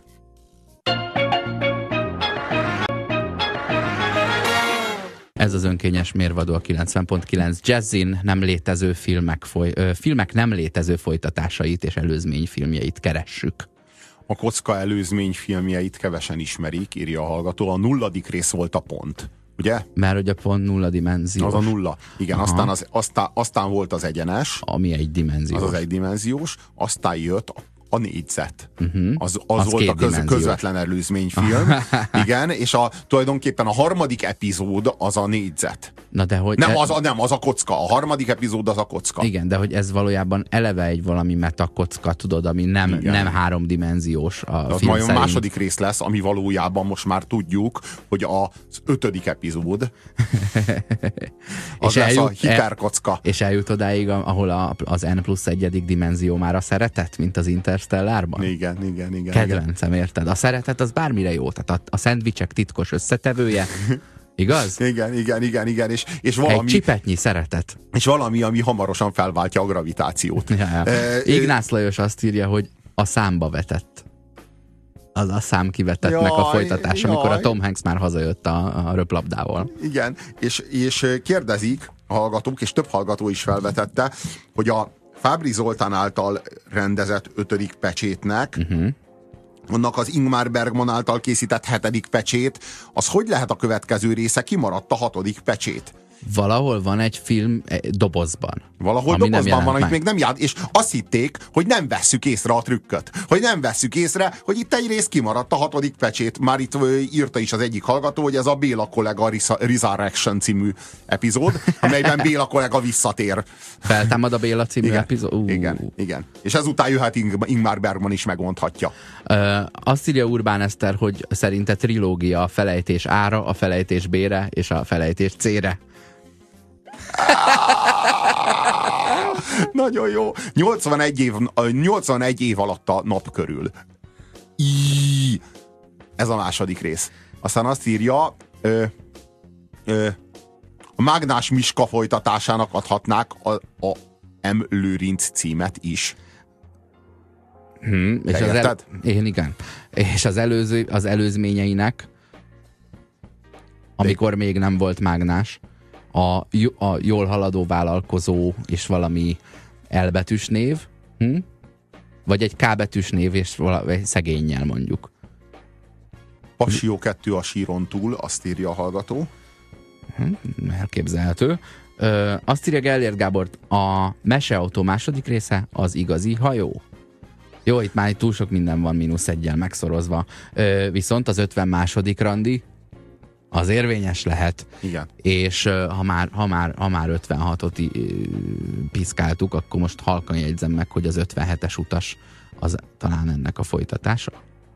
Ez az önkényes mérvadó a 90.9 Jazzin nem létező filmek nem létező folytatásait és előzményfilmjeit keressük.
A kocka előzményfilmjeit kevesen ismerik, írja a hallgató. A 0. rész volt a pont, ugye?
Mert hogy a pont 0 dimenziós.
Az a 0. Igen, aztán volt az egyenes.
Ami egy dimenziós.
Az egydimenziós. Aztán jött a négyzet. Az volt a közvetlen előzményfilm. Igen, és tulajdonképpen a 3. epizód az a négyzet.
Na de hogy...
Az a kocka. A 3. epizód az a kocka.
Igen, de hogy ez valójában eleve egy valami metakocka, tudod, ami nem 3-dimenziós a
az
film
majd
szerint.
A második rész lesz, ami valójában most már tudjuk, hogy az 5. epizód az lesz a hiperkocka.
És eljut odáig, ahol az N+1. dimenzió már a szeretet, mint az Interstellárban?
Igen.
Kedvencem, érted? A szeretet az bármire jó, tehát a szendvicsek titkos összetevője, igaz?
Igen, és valami...
Egy csipetnyi szeretet.
És valami, ami hamarosan felváltja a gravitációt.
Ja. Ignász Lajos azt írja, hogy a számba vetett. Az a szám kivetettnek a folytatás, amikor a Tom Hanks már hazajött a röplabdával.
Igen, és kérdezik a hallgatók, és több hallgató is felvetette, hogy a Fábry Zoltán által rendezett 5. pecsétnek, annak az Ingmar Bergman által készített 7. pecsét, az hogy lehet a következő része, kimaradt a 6. pecsét?
Valahol van egy film dobozban.
Valahol dobozban van, amit még nem járt, és azt hitték, hogy nem vesszük észre a trükköt. Hogy nem vesszük észre, hogy itt egy rész kimaradt a 6. pecsét. Már itt írta is az egyik hallgató, hogy ez a Béla kollega Resurrection című epizód, amelyben Béla kollega visszatér.
Feltámad a Béla című epizód?
Igen. És ezután jöhet Ingmar Bergman is megmondhatja.
Azt írja Urbán Eszter, hogy szerinte trilógia a felejtés A-ra, a felejtés B-re és a felejtés C-re.
Nagyon jó. 81 év alatt a nap körül. Ez a második rész. Aztán azt írja, a Mágnás Miska folytatásának adhatnák a M. Lőrinc címet is.
És igen. És az előzményeinek, amikor még nem volt mágnás, a jól haladó vállalkozó és valami L-betűs név, vagy egy K-betűs név és valami szegénnyel mondjuk.
Passió 2 a síron túl, azt írja a hallgató.
Elképzelhető. Azt írja Gellért Gábor, a Meseautó második része az igazi hajó. Jó, itt már túl sok minden van -1-jel megszorozva. Viszont az 52. randi az érvényes lehet.
Igen.
És ha már 56-ot piszkáltuk, akkor most halkan jegyzem meg, hogy az 57-es utas az talán ennek a folytatása.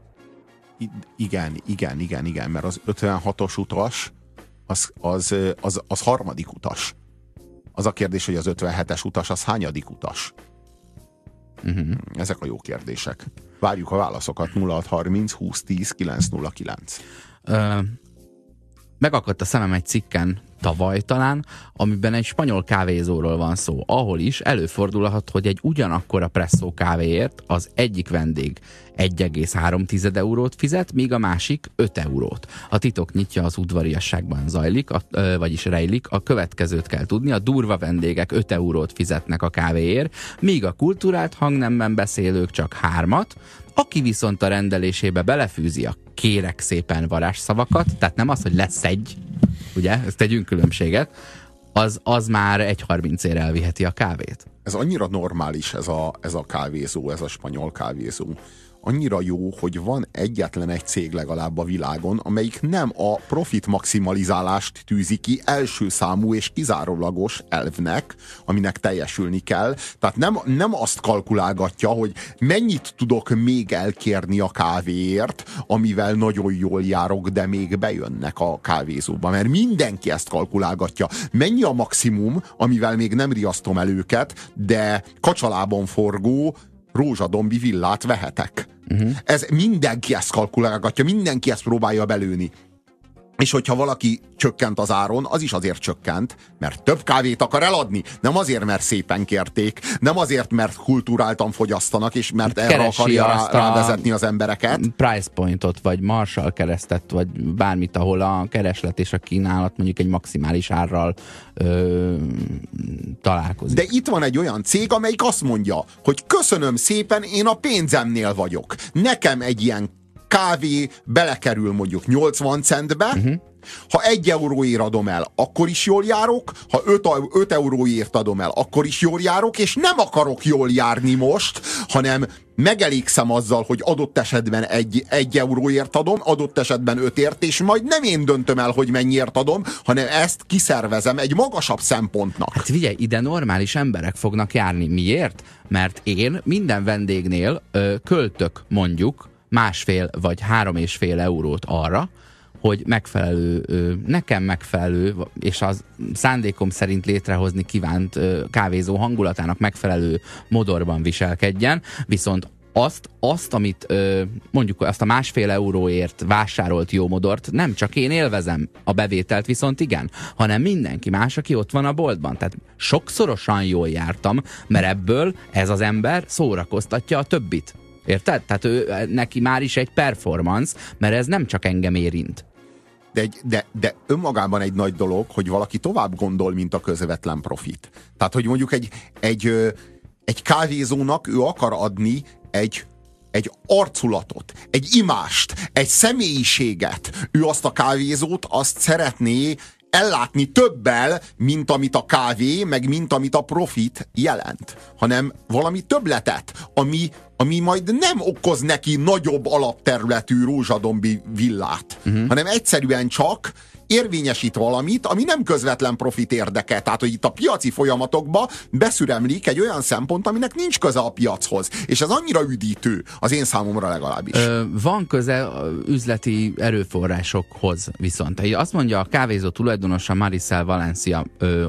Igen, mert az 56-os utas az 3. utas. Az a kérdés, hogy az 57-es utas az hányadik utas? Ezek a jó kérdések. Várjuk a válaszokat. 0630 2010 909.
Megakadt a szemem egy cikken tavaly talán, amiben egy spanyol kávézóról van szó, ahol is előfordulhat, hogy egy ugyanakkora presszó kávéért az egyik vendég 1,3 eurót fizet, míg a másik 5 eurót. A titok nyitja az udvariasságban zajlik, vagyis rejlik, a következőt kell tudni, a durva vendégek 5 eurót fizetnek a kávéért, míg a kulturált hangnemben beszélők csak 3-at, aki viszont a rendelésébe belefűzi a kérek szépen varázsszavakat, tehát nem az, hogy lesz egy, ugye, ezt tegyünk különbséget, az már 1,30-ért elviheti a kávét.
Ez annyira normális ez a kávézó, ez a spanyol kávézó. annyira jó, hogy van egyetlen egy cég legalább a világon, amelyik nem a profit maximalizálást tűzi ki első számú és kizárólagos elvnek, aminek teljesülni kell. Tehát nem azt kalkulálgatja, hogy mennyit tudok még elkérni a kávéért, amivel nagyon jól járok, de még bejönnek a kávézóba. Mert mindenki ezt kalkulálgatja. Mennyi a maximum, amivel még nem riasztom el őket, de kacsalában forgó rózsadombi villát vehetek. Ez mindenki ezt kalkulálgatja, mindenki ezt próbálja belőni. És hogyha valaki csökkent az áron, az is azért csökkent, mert több kávét akar eladni. Nem azért, mert szépen kérték, nem azért, mert kulturáltan fogyasztanak, és mert erre akarja rávezetni az embereket.
Price pointot, vagy Marshall keresztet, vagy bármit, ahol a kereslet és a kínálat mondjuk egy maximális árral találkozik.
De itt van egy olyan cég, amelyik azt mondja, hogy köszönöm szépen, én a pénzemnél vagyok. Nekem egy ilyen kávé belekerül mondjuk 80 centbe, ha 1 euróért adom el, akkor is jól járok, ha 5 euróért adom el, akkor is jól járok, és nem akarok jól járni most, hanem megelégszem azzal, hogy adott esetben 1 euróért adom, adott esetben 5-ért, és majd nem én döntöm el, hogy mennyiért adom, hanem ezt kiszervezem egy magasabb szempontnak.
Hát figyelj, ide normális emberek fognak járni. Miért? Mert én minden vendégnél költök mondjuk 1,5 vagy 3,5 eurót arra, hogy nekem megfelelő, és az szándékom szerint létrehozni kívánt kávézó hangulatának megfelelő modorban viselkedjen, viszont azt amit mondjuk azt a 1,5 euróért vásárolt jó modort, nem csak én élvezem a bevételt, viszont igen, hanem mindenki más, aki ott van a boltban. Tehát sokszorosan jól jártam, mert ebből ez az ember szórakoztatja a többit. Érted? Tehát neki már is egy performance, mert ez nem csak engem érint.
De önmagában egy nagy dolog, hogy valaki tovább gondol, mint a közvetlen profit. Tehát, hogy mondjuk egy kávézónak ő akar adni egy arculatot, egy imást, egy személyiséget. Ő azt a kávézót, azt szeretné ellátni többel, mint amit a kávé, meg mint amit a profit jelent. Hanem valami többletet, ami majd nem okoz neki nagyobb alapterületű rózsadombi villát, hanem egyszerűen csak érvényesít valamit, ami nem közvetlen profit érdeke. Tehát, hogy itt a piaci folyamatokba beszüremlik egy olyan szempont, aminek nincs köze a piachoz. És ez annyira üdítő, az én számomra legalábbis.
Van köze üzleti erőforrásokhoz viszont. Azt mondja a kávézó tulajdonosa Maricel Valencia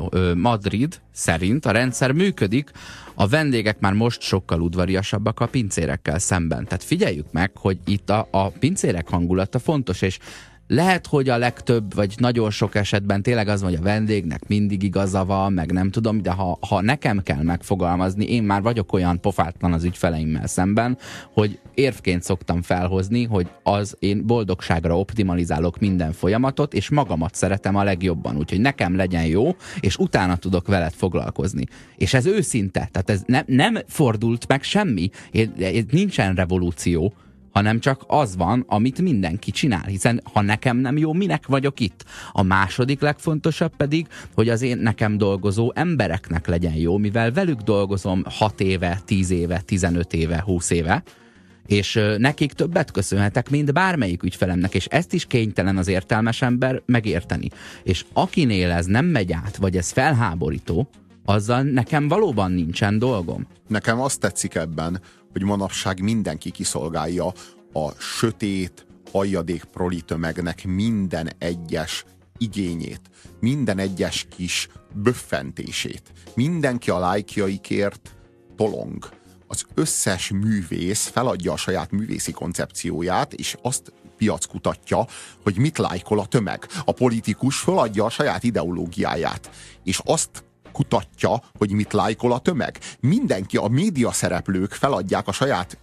Madrid szerint a rendszer működik, a vendégek már most sokkal udvariasabbak a pincérekkel szemben. Tehát figyeljük meg, hogy itt a pincérek hangulata fontos, és lehet, hogy a legtöbb, vagy nagyon sok esetben tényleg az, hogy a vendégnek mindig igaza van, meg nem tudom, de ha nekem kell megfogalmazni, én már vagyok olyan pofátlan az ügyfeleimmel szemben, hogy érvként szoktam felhozni, hogy én boldogságra optimalizálok minden folyamatot, és magamat szeretem a legjobban, úgyhogy nekem legyen jó, és utána tudok veled foglalkozni. És ez őszinte, tehát ez nem fordult meg semmi, nincsen revolúció, hanem csak az van, amit mindenki csinál, hiszen ha nekem nem jó, minek vagyok itt? A második legfontosabb pedig, hogy az nekem dolgozó embereknek legyen jó, mivel velük dolgozom 6 éve, 10 éve, 15 éve, 20 éve, és nekik többet köszönhetek, mint bármelyik ügyfelemnek, és ezt is kénytelen az értelmes ember megérteni. És akinél ez nem megy át, vagy ez felháborító, azzal nekem valóban nincsen dolgom.
Nekem azt tetszik ebben, hogy manapság mindenki kiszolgálja a sötét, aljadék proli tömegnek minden egyes igényét, minden egyes kis böffentését. Mindenki a lájkjaikért tolong. Az összes művész feladja a saját művészi koncepcióját, és azt piackutatja, hogy mit lájkol a tömeg. A politikus feladja a saját ideológiáját, és azt kutatja, hogy mit lájkol a tömeg. Mindenki, a média szereplők feladják a saját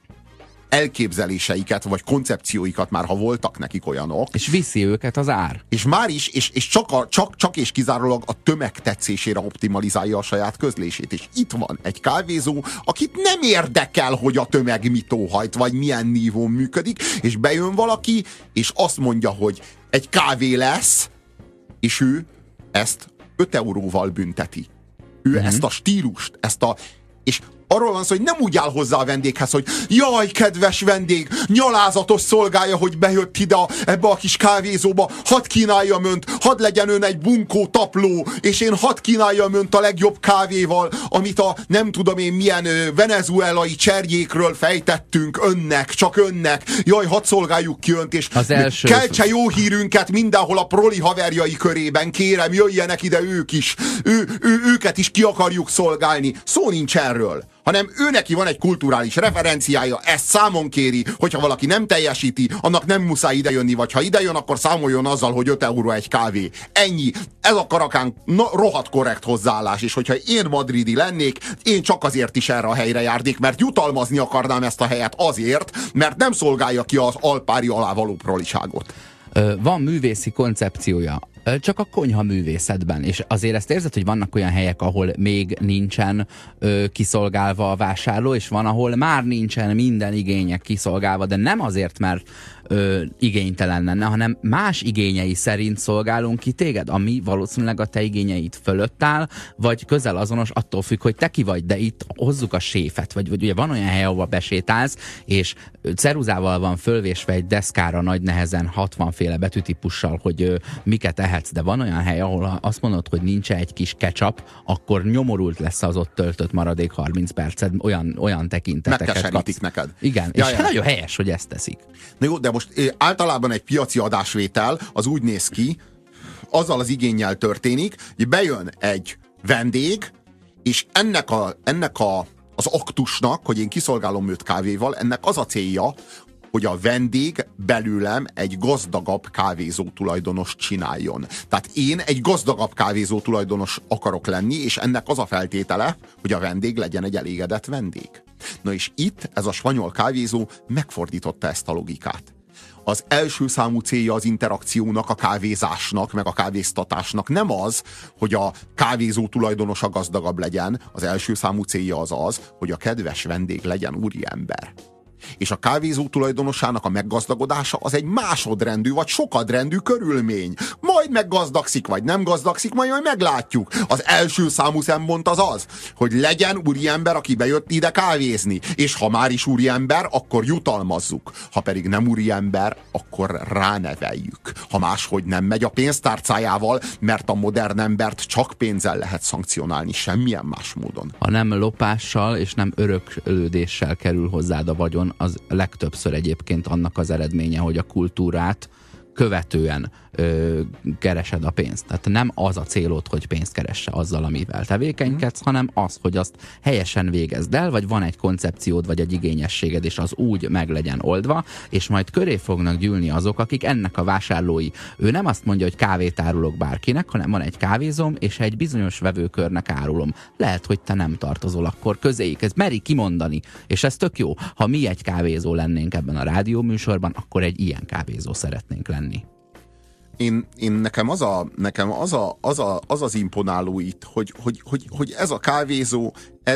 elképzeléseiket, vagy koncepcióikat már, ha voltak nekik olyanok.
És viszi őket az ár.
És már is, és csak és kizárólag a tömeg tetszésére optimalizálja a saját közlését. És itt van egy kávézó, akit nem érdekel, hogy a tömeg mit óhajt, vagy milyen nívón működik, és bejön valaki, és azt mondja, hogy egy kávé lesz, és ő ezt 5 euróval bünteti. Ő ezt a stílust, és Arról van szó, hogy nem úgy áll hozzá a vendéghez, hogy jaj, kedves vendég, nyalázatos szolgálja, hogy bejött ide ebbe a kis kávézóba, hadd kínáljam önt, hadd legyen ön egy bunkó tapló, és én hadd kínáljam önt a legjobb kávéval, amit a nem tudom én milyen venezuelai cserjékről fejtettünk önnek, csak önnek. Jaj, hadd szolgáljuk ki önt, és keltse jó hírünket mindenhol a proli haverjai körében, kérem, jöjjenek ide ők is. Őket is ki akarjuk szolgálni. Szó nincs erről, hanem ő neki van egy kulturális referenciája, ezt számon kéri, hogyha valaki nem teljesíti, annak nem muszáj idejönni, vagy ha idejön, akkor számoljon azzal, hogy 5 euró egy kávé. Ennyi. Ez a Karakán rohadt korrekt hozzáállás, és hogyha én madridi lennék, én csak azért is erre a helyre járnék, mert jutalmazni akarnám ezt a helyet azért, mert nem szolgálja ki az alpári alávaló proliságot.
Van művészi koncepciója, csak a konyha művészetben, és azért ezt érzed, hogy vannak olyan helyek, ahol még nincsen kiszolgálva a vásárló, és van, ahol már nincsen minden igények kiszolgálva, de nem azért, mert igénytelen lenne, hanem más igényei szerint szolgálunk ki téged, ami valószínűleg a te igényeid fölött áll, vagy közel azonos, attól függ, hogy te ki vagy, de itt hozzuk a séfet, vagy ugye van olyan hely, ahova besétálsz, és ceruzával van fölvésve egy deszkára nagy nehezen 60 féle betűtípussal, hogy miket ehetsz, de van olyan hely, ahol azt mondod, hogy nincs egy kis ketchup, akkor nyomorult lesz az ott töltött maradék 30 perced, olyan tekinteteket
megkeserítik neked.
Igen, ja, és nagyon helyes, hogy ezt teszik.
Na jó, de most általában egy piaci adásvétel az úgy néz ki, azzal az igénnyel történik, hogy bejön egy vendég, és ennek az aktusnak, hogy én kiszolgálom őt kávéval, ennek az a célja, hogy a vendég belőlem egy gazdagabb kávézó tulajdonos csináljon. Tehát én egy gazdagabb kávézó tulajdonos akarok lenni, és ennek az a feltétele, hogy a vendég legyen egy elégedett vendég. Na és itt ez a spanyol kávézó megfordította ezt a logikát. Az első számú célja az interakciónak, a kávézásnak, meg a kávéztatásnak nem az, hogy a kávézó tulajdonosa gazdagabb legyen, az első számú célja az, hogy a kedves vendég legyen úriember. És a kávézó tulajdonosának a meggazdagodása az egy másodrendű vagy sokadrendű körülmény. Majd meggazdagszik, vagy nem gazdagszik, majd meglátjuk. Az első számú szempont az, hogy legyen úriember, aki bejött ide kávézni. És ha már is úriember, akkor jutalmazzuk. Ha pedig nem úriember, akkor ráneveljük. Ha máshogy nem megy a pénztárcájával, mert a modern embert csak pénzzel lehet szankcionálni, semmilyen más módon.
Ha nem lopással és nem öröklődéssel kerül hozzád a vagyon, az legtöbbször egyébként annak az eredménye, hogy a kultúrát követően keresed a pénzt. Tehát nem az a célod, hogy pénzt keresse azzal, amivel tevékenykedsz, hanem az, hogy azt helyesen végezd el, vagy van egy koncepciód, vagy egy igényességed, és az úgy meg legyen oldva, és majd köré fognak gyűlni azok, akik ennek a vásárlói. Ő nem azt mondja, hogy kávét árulok bárkinek, hanem van egy kávézom, és egy bizonyos vevőkörnek árulom. Lehet, hogy te nem tartozol akkor közéjük. Ez meri kimondani, és ez tök jó. Ha mi egy kávézó lennénk ebben a rádióműsorban, akkor egy ilyen kávézó szeretnénk lenni.
Nekem az imponáló itt, hogy ez a kávézó,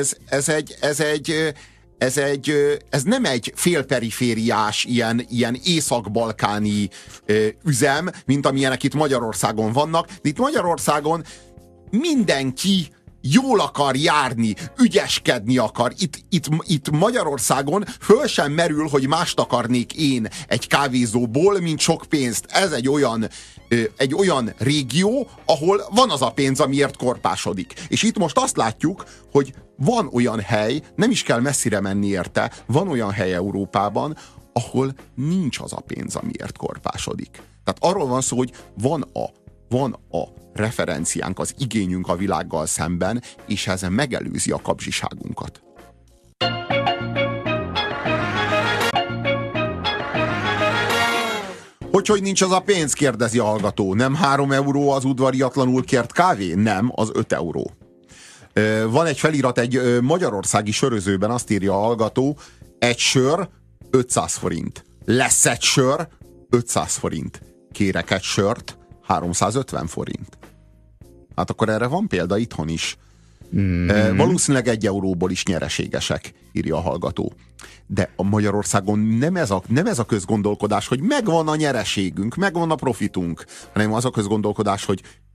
ez nem egy félperifériás, ilyen észak-balkáni üzem, mint amilyenek itt Magyarországon vannak. De itt Magyarországon mindenki jól akar járni, ügyeskedni akar. Itt Magyarországon föl sem merül, hogy mást akarnék én egy kávézóból, mint sok pénzt. Ez egy olyan régió, ahol van az a pénz, amiért korpásodik. És itt most azt látjuk, hogy van olyan hely, nem is kell messzire menni érte, van olyan hely Európában, ahol nincs az a pénz, amiért korpásodik. Tehát arról van szó, hogy van a referenciánk, az igényünk a világgal szemben, és ez megelőzi a kapzsiságunkat. Hogy nincs az a pénz, kérdezi a hallgató. Nem 3 euró az udvariatlanul kért kávé? Nem, az 5 euró. Van egy felirat egy magyarországi sörözőben, azt írja a hallgató, egy sör 500 forint. Lesz egy sör 500 forint. Kérek egy sört 350 forint. Hát akkor erre van példa itthon is. Valószínűleg 1 euróból is nyereségesek, írja a hallgató. De a Magyarországon nem ez a közgondolkodás, hogy megvan a nyereségünk, megvan a profitunk, hanem az a közgondolkodás, hogy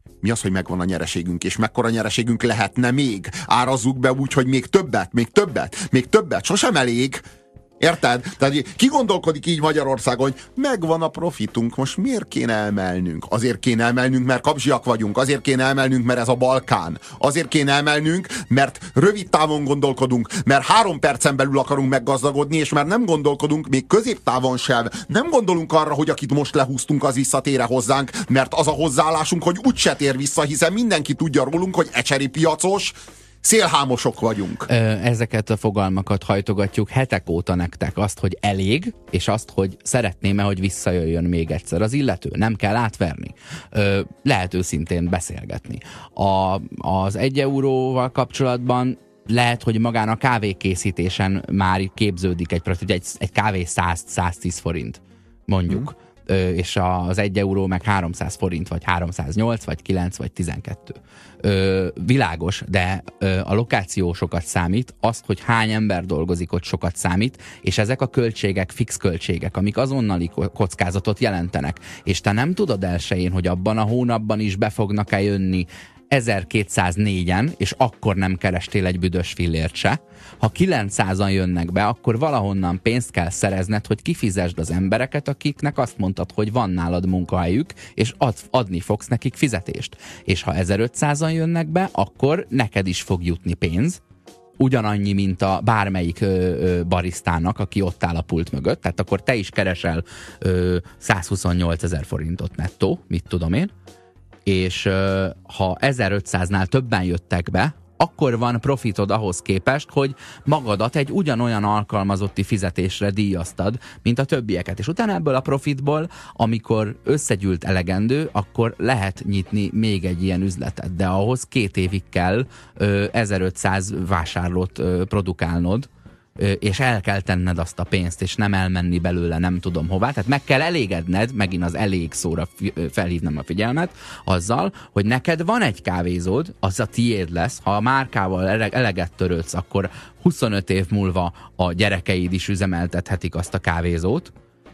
Mi az, hogy megvan a nyereségünk, és mekkora nyereségünk lehetne még? Árazzuk be úgy, hogy még többet, sosem elég. Érted? Tehát ki gondolkodik így Magyarországon, hogy megvan a profitunk, most miért kéne emelnünk? Azért kéne emelnünk, mert kapzsiak vagyunk, azért kéne emelnünk, mert ez a Balkán. Azért kéne emelnünk, mert rövid távon gondolkodunk, mert 3 percen belül akarunk meggazdagodni, és mert nem gondolkodunk még középtávon sem. Nem gondolunk arra, hogy akit most lehúztunk, az visszatére hozzánk, mert az a hozzáállásunk, hogy úgyse tér vissza, hiszen mindenki tudja rólunk, hogy ecseri piacos, szélhámosok vagyunk.
Ezeket a fogalmakat hajtogatjuk hetek óta nektek. Azt, hogy elég, és azt, hogy szeretném-e, hogy visszajöjjön még egyszer az illető. Nem kell átverni. Lehet őszintén beszélgetni. Az 1 euróval kapcsolatban lehet, hogy magán a kávékészítésen már képződik egy kávé 100-110 forint, mondjuk. És az 1 euró meg 300 forint, vagy 308, vagy 9, vagy 12. Világos, de a lokáció sokat számít, azt, hogy hány ember dolgozik ott sokat számít, és ezek a költségek, fix költségek, amik azonnali kockázatot jelentenek. És te nem tudod elsőjén, hogy abban a hónapban is be fognak-e jönni 1204-en, és akkor nem kerestél egy büdös fillért se. Ha 900-an jönnek be, akkor valahonnan pénzt kell szerezned, hogy kifizesd az embereket, akiknek azt mondtad, hogy van nálad munkahelyük, és adni fogsz nekik fizetést. És ha 1500-an jönnek be, akkor neked is fog jutni pénz, ugyanannyi, mint a bármelyik barisztának, aki ott áll a pult mögött, tehát akkor te is keresel 128 000 forintot nettó, mit tudom én, és ha 1500-nál többen jöttek be, akkor van profitod ahhoz képest, hogy magadat egy ugyanolyan alkalmazotti fizetésre díjaztad, mint a többieket. És utána ebből a profitból, amikor összegyűlt elegendő, akkor lehet nyitni még egy ilyen üzletet. De ahhoz 2 évig kell 1500 vásárlót produkálnod, és el kell tenned azt a pénzt, és nem elmenni belőle nem tudom hová. Tehát meg kell elégedned, megint az elég szóra felhívnám a figyelmet, azzal, hogy neked van egy kávézód, az a tiéd lesz, ha a márkával eleget törődsz, akkor 25 év múlva a gyerekeid is üzemeltethetik azt a kávézót,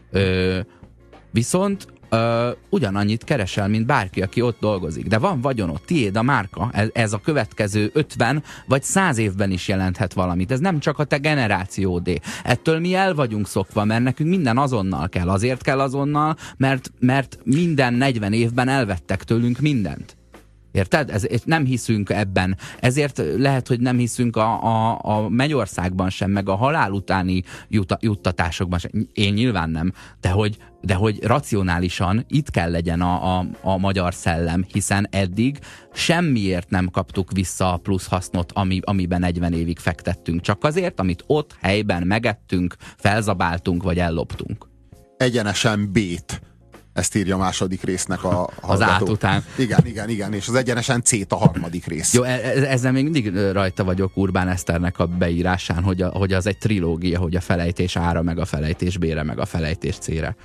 viszont ugyanannyit keresel, mint bárki, aki ott dolgozik. De van vagyonod, tiéd a márka, ez a következő 50 vagy 100 évben is jelenthet valamit. Ez nem csak a te generációdé. Ettől mi el vagyunk szokva, mert nekünk minden azonnal kell. Azért kell azonnal, mert minden 40 évben elvettek tőlünk mindent. Érted? Nem hiszünk ebben. Ezért lehet, hogy nem hiszünk a mennyországban sem, meg a halál utáni juttatásokban sem. Én nyilván nem. De hogy racionálisan itt kell legyen a magyar szellem, hiszen eddig semmiért nem kaptuk vissza a plusz hasznot, amiben 40 évig fektettünk. Csak azért, amit ott helyben megettünk, felzabáltunk, vagy elloptunk.
Egyenesen B-t. Ezt írja a második résznek a hallgató.
Az át után.
Igen, és az egyenesen C-t a harmadik rész.
Jó, ezzel még mindig rajta vagyok Urbán Eszternek a beírásán, hogy az egy trilógia, hogy a felejtés A-ra, meg a felejtés B-re, meg a felejtés C-re.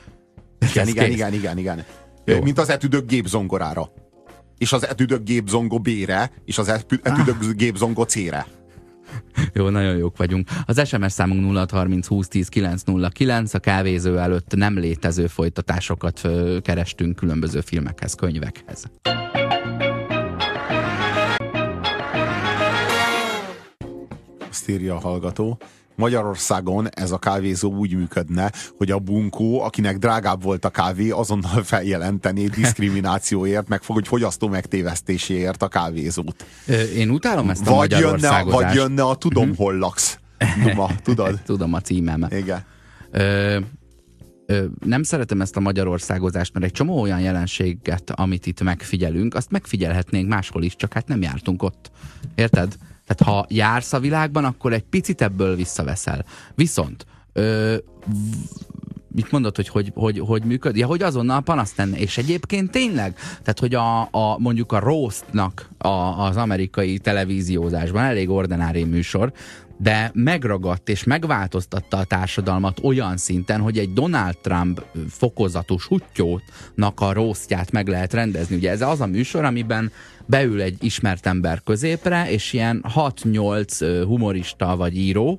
Igen. Jó. Mint az etüdök gépzongorára. És az etüdök gépzongo B-re, és az etüdök gépzongo C-re.
Jó, nagyon jók vagyunk. Az SMS számunk 0630 20 10 909, a kávézó előtt nem létező folytatásokat kerestünk különböző filmekhez, könyvekhez.
Azt írja a hallgató: Magyarországon ez a kávézó úgy működne, hogy a bunkó, akinek drágább volt a kávé, azonnal feljelentené diszkriminációért, meg hogy fogyasztó megtévesztéséért a kávézót.
Én utálom ezt a Magyarországozást.
Vagy jönne a Tudom, hol laksz duma, tudod?
Tudom a címem.
Igen.
Nem szeretem ezt a Magyarországozást, mert egy csomó olyan jelenséget, amit itt megfigyelünk, azt megfigyelhetnénk máshol is, csak hát nem jártunk ott. Érted? Tehát ha jársz a világban, akkor egy picit ebből visszaveszel. Viszont mit mondod, hogy működik? Ja, hogy azonnal panaszt tenne. És egyébként tényleg, tehát hogy mondjuk a roastnak az amerikai televíziózásban elég ordinári műsor, de megragadt és megváltoztatta a társadalmat olyan szinten, hogy egy Donald Trump fokozatos huttyónak a roastját meg lehet rendezni. Ugye ez az a műsor, amiben beül egy ismert ember középre, és ilyen 6-8 humorista vagy író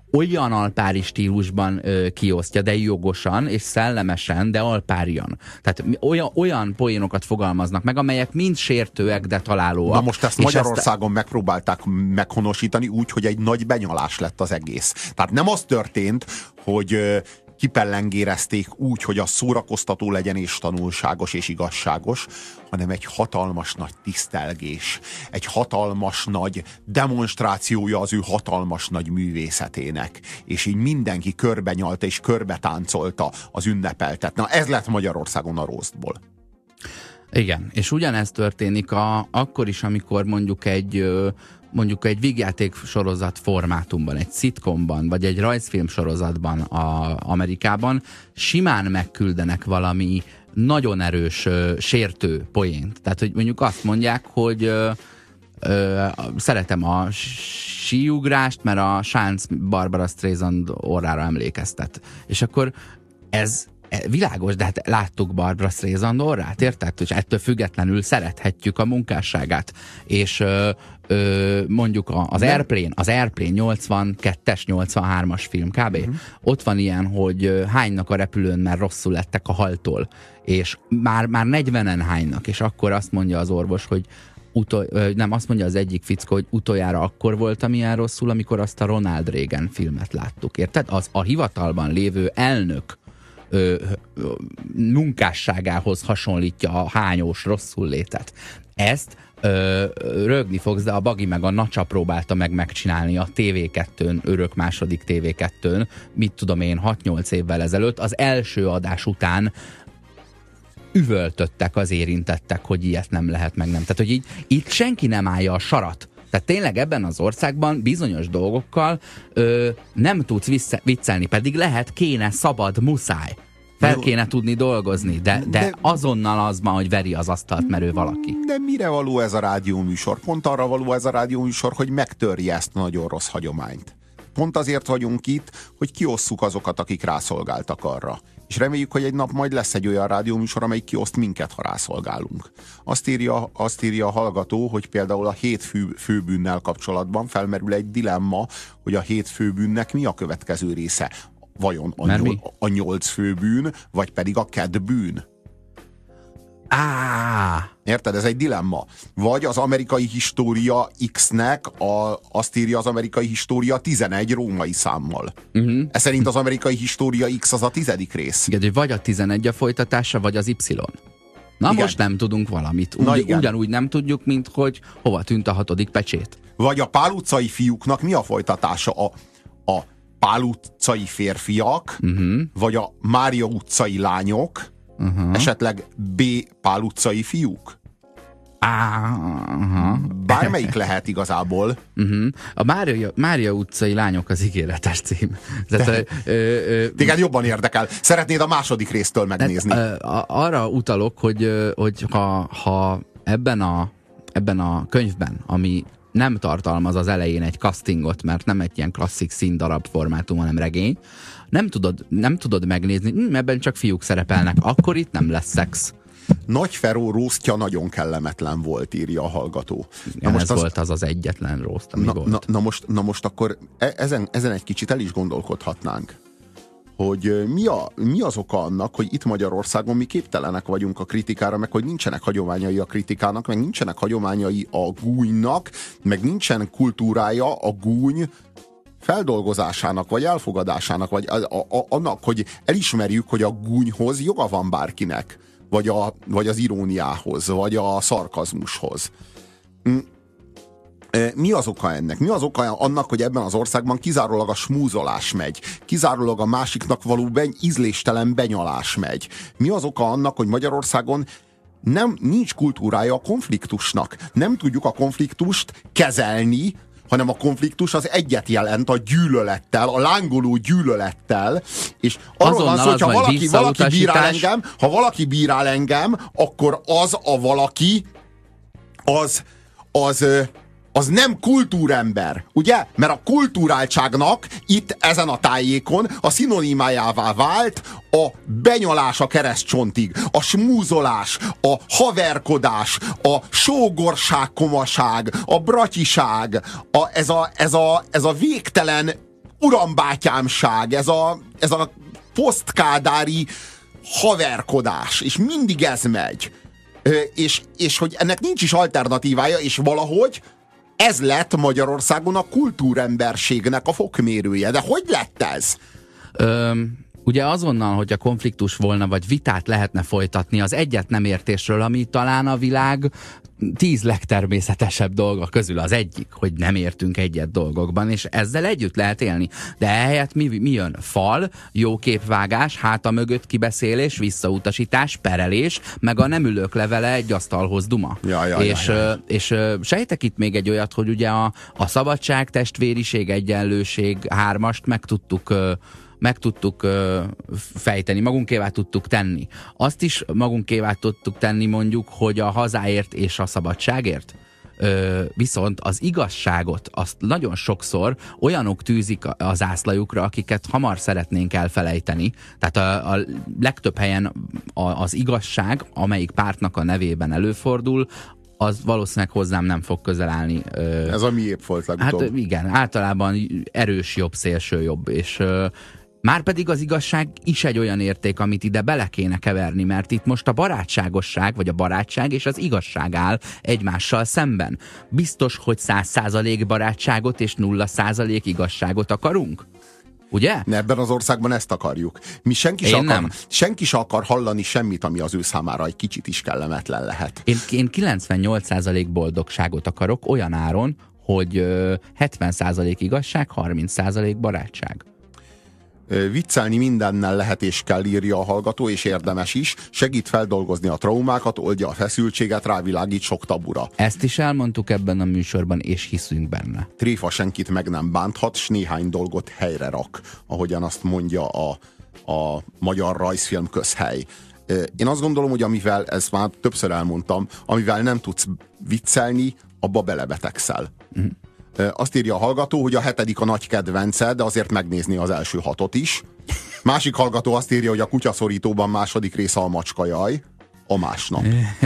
olyan alpári stílusban kiosztja, de jogosan és szellemesen, de alpárian. Tehát olyan poénokat fogalmaznak meg, amelyek mind sértőek, de találóak.
Na most ezt Magyarországon megpróbálták meghonosítani úgy, hogy egy nagy benyalás lett az egész. Tehát nem az történt, hogy kipellengérezték úgy, hogy az szórakoztató legyen és tanulságos és igazságos, hanem egy hatalmas nagy tisztelgés, egy hatalmas nagy demonstrációja az ő hatalmas nagy művészetének. És így mindenki körbenyalta és körbetáncolta az ünnepeltet. Na ez lett Magyarországon a roastból.
Igen, és ugyanezt történik akkor is, amikor mondjuk egy vígjáték sorozat formátumban, egy szitkomban, vagy egy rajzfilm sorozatban Amerikában simán megküldenek valami nagyon erős sértő poént. Tehát, hogy mondjuk azt mondják, hogy szeretem a síugrást, mert a Sánc Barbara Streisand orrára emlékeztet. És akkor ez világos, de hát láttuk Barbara Streisand orrát, érted? És ettől függetlenül szerethetjük a munkásságát. És mondjuk az Airplane 82-es, 83-as film kb. Ott van ilyen, hogy hánynak a repülőn, mert rosszul lettek a haltól. És már 40-en hánynak, és akkor azt mondja az orvos, hogy azt mondja az egyik fickó, hogy utoljára akkor voltam ilyen rosszul, amikor azt a Ronald Reagan filmet láttuk. Érted? Az a hivatalban lévő elnök munkásságához hasonlítja a hányós rosszul létet. Ezt rögni fogsz, de a Bagi meg a Nacsa próbálta megcsinálni a TV2-n, örök második TV2-n, mit tudom én, 6-8 évvel ezelőtt, az első adás után üvöltöttek az érintettek, hogy ilyet nem lehet, meg nem. Tehát, hogy így itt senki nem állja a sarat. Tehát tényleg ebben az országban bizonyos dolgokkal nem tudsz viccelni, pedig lehet, kéne, szabad, muszáj. Fel kéne tudni dolgozni, de azonnal az ma, hogy veri az asztalt, mert ő valaki.
De mire való ez a rádióműsor? Pont arra való ez a rádióműsor, hogy megtörje ezt a nagyon rossz hagyományt. Pont azért vagyunk itt, hogy kiosszuk azokat, akik rászolgáltak arra. És reméljük, hogy egy nap majd lesz egy olyan rádióműsor, amelyik kioszt minket, ha rászolgálunk. Azt írja a hallgató, hogy például a 7 főbűnnel kapcsolatban felmerül egy dilemma, hogy a 7 főbűnnek mi a következő része. Vajon a 8 főbűn, vagy pedig a kedbűn? Érted? Ez egy dilemma. Vagy az amerikai história X-nek azt írja az amerikai história 11 római számmal. Ez szerint az amerikai história X az a 10. rész.
Igen, vagy a 11 a folytatása, vagy az Y. Na igen. Most nem tudunk valamit. Ugyanúgy nem tudjuk, mint hogy hova tűnt a 6. pecsét.
Vagy a Pál utcai fiúknak mi a folytatása? A Pál utcai férfiak, vagy a Mária utcai lányok, esetleg B. Pál utcai fiúk? Bármelyik lehet igazából.
A Mária utcai lányok az ígéretes cím.
Téged jobban érdekel. Szeretnéd a második résztől megnézni.
Arra utalok, hogy ha ebben a könyvben, ami nem tartalmaz az elején egy castingot, mert nem egy ilyen klasszik színdarab formátum, hanem regény, nem tudod megnézni, ebben csak fiúk szerepelnek, akkor itt nem lesz szex.
Nagy Feró roastja nagyon kellemetlen volt, írja a hallgató.
Na most volt az egyetlen roast, ami volt.
Na most akkor ezen egy kicsit el is gondolkodhatnánk, hogy mi az oka annak, hogy itt Magyarországon mi képtelenek vagyunk a kritikára, meg hogy nincsenek hagyományai a kritikának, meg nincsenek hagyományai a gúnynak, meg nincsen kultúrája a gúny feldolgozásának, vagy elfogadásának, vagy annak, hogy elismerjük, hogy a gúnyhoz joga van bárkinek, vagy az iróniához, vagy a szarkazmushoz. Mi az oka ennek? Mi az oka annak, hogy ebben az országban kizárólag a smúzolás megy? Kizárólag a másiknak való ízléstelen benyalás megy? Mi az oka annak, hogy Magyarországon nincs kultúrája a konfliktusnak? Nem tudjuk a konfliktust kezelni, hanem a konfliktus az egyet jelent a gyűlölettel, a lángoló gyűlölettel, és arról van szó, hogy ha valaki bírál engem, akkor az a valaki az nem kultúrember, ugye? Mert a kulturáltságnak itt ezen a tájékon a szinonimájává vált a benyalás a keresztcsontig, a smúzolás, a haverkodás, a sógorság, komaság, a bratyiság, ez a végtelen urambátyámság, ez a posztkádári haverkodás, és mindig ez megy. És hogy ennek nincs is alternatívája, és valahogy ez lett Magyarországon a kultúremberségnek a fokmérője. De hogy lett ez?
Ugye azonnal, hogy a konfliktus volna, vagy vitát lehetne folytatni az egyet nem értésről, ami talán a világ 10 legtermészetesebb dolga közül az egyik, hogy nem értünk egyet dolgokban, és ezzel együtt lehet élni. De ehelyett mi jön? Fal, jó képvágás, háta mögött kibeszélés, visszautasítás, perelés, meg a nem ülők levele egy asztalhoz duma. És sejtek itt még egy olyat, hogy ugye a szabadság, testvériség, egyenlőség 3-ast meg tudtuk fejteni, magunkévá tudtuk tenni. Azt is magunkévá tudtuk tenni mondjuk, hogy a hazáért és a szabadságért. Viszont az igazságot, azt nagyon sokszor olyanok tűzik a zászlajukra, akiket hamar szeretnénk elfelejteni. Tehát a legtöbb helyen az igazság, amelyik pártnak a nevében előfordul, az valószínűleg hozzám nem fog közel állni.
Ez a miépp volt legutóbb.
Hát igen, általában erős jobb, szélső jobb, és márpedig az igazság is egy olyan érték, amit ide bele kéne keverni, mert itt most a barátságosság, vagy a barátság és az igazság áll egymással szemben. Biztos, hogy 100% barátságot és 0% igazságot akarunk? Ugye?
Ebben az országban ezt akarjuk. Mi senki se akar hallani semmit, ami az ő számára egy kicsit is kellemetlen lehet.
Én 98% boldogságot akarok olyan áron, hogy 70% igazság, 30% barátság.
Viccelni mindennel lehet és kell, írja a hallgató, és érdemes is. Segít feldolgozni a traumákat, oldja a feszültséget, rávilágít sok tabura.
Ezt is elmondtuk ebben a műsorban, és hiszünk benne.
Tréfa senkit meg nem bánthat, s néhány dolgot helyre rak, ahogyan azt mondja a magyar rajzfilm közhely. Én azt gondolom, hogy amivel, ezt már többször elmondtam, amivel nem tudsz viccelni, abba belebetegszel. Azt írja a hallgató, hogy a 7. a nagy kedvence, de azért megnézni az első 6-ot is. Másik hallgató azt írja, hogy a kutyaszorítóban második része a macskajaj. A másnap.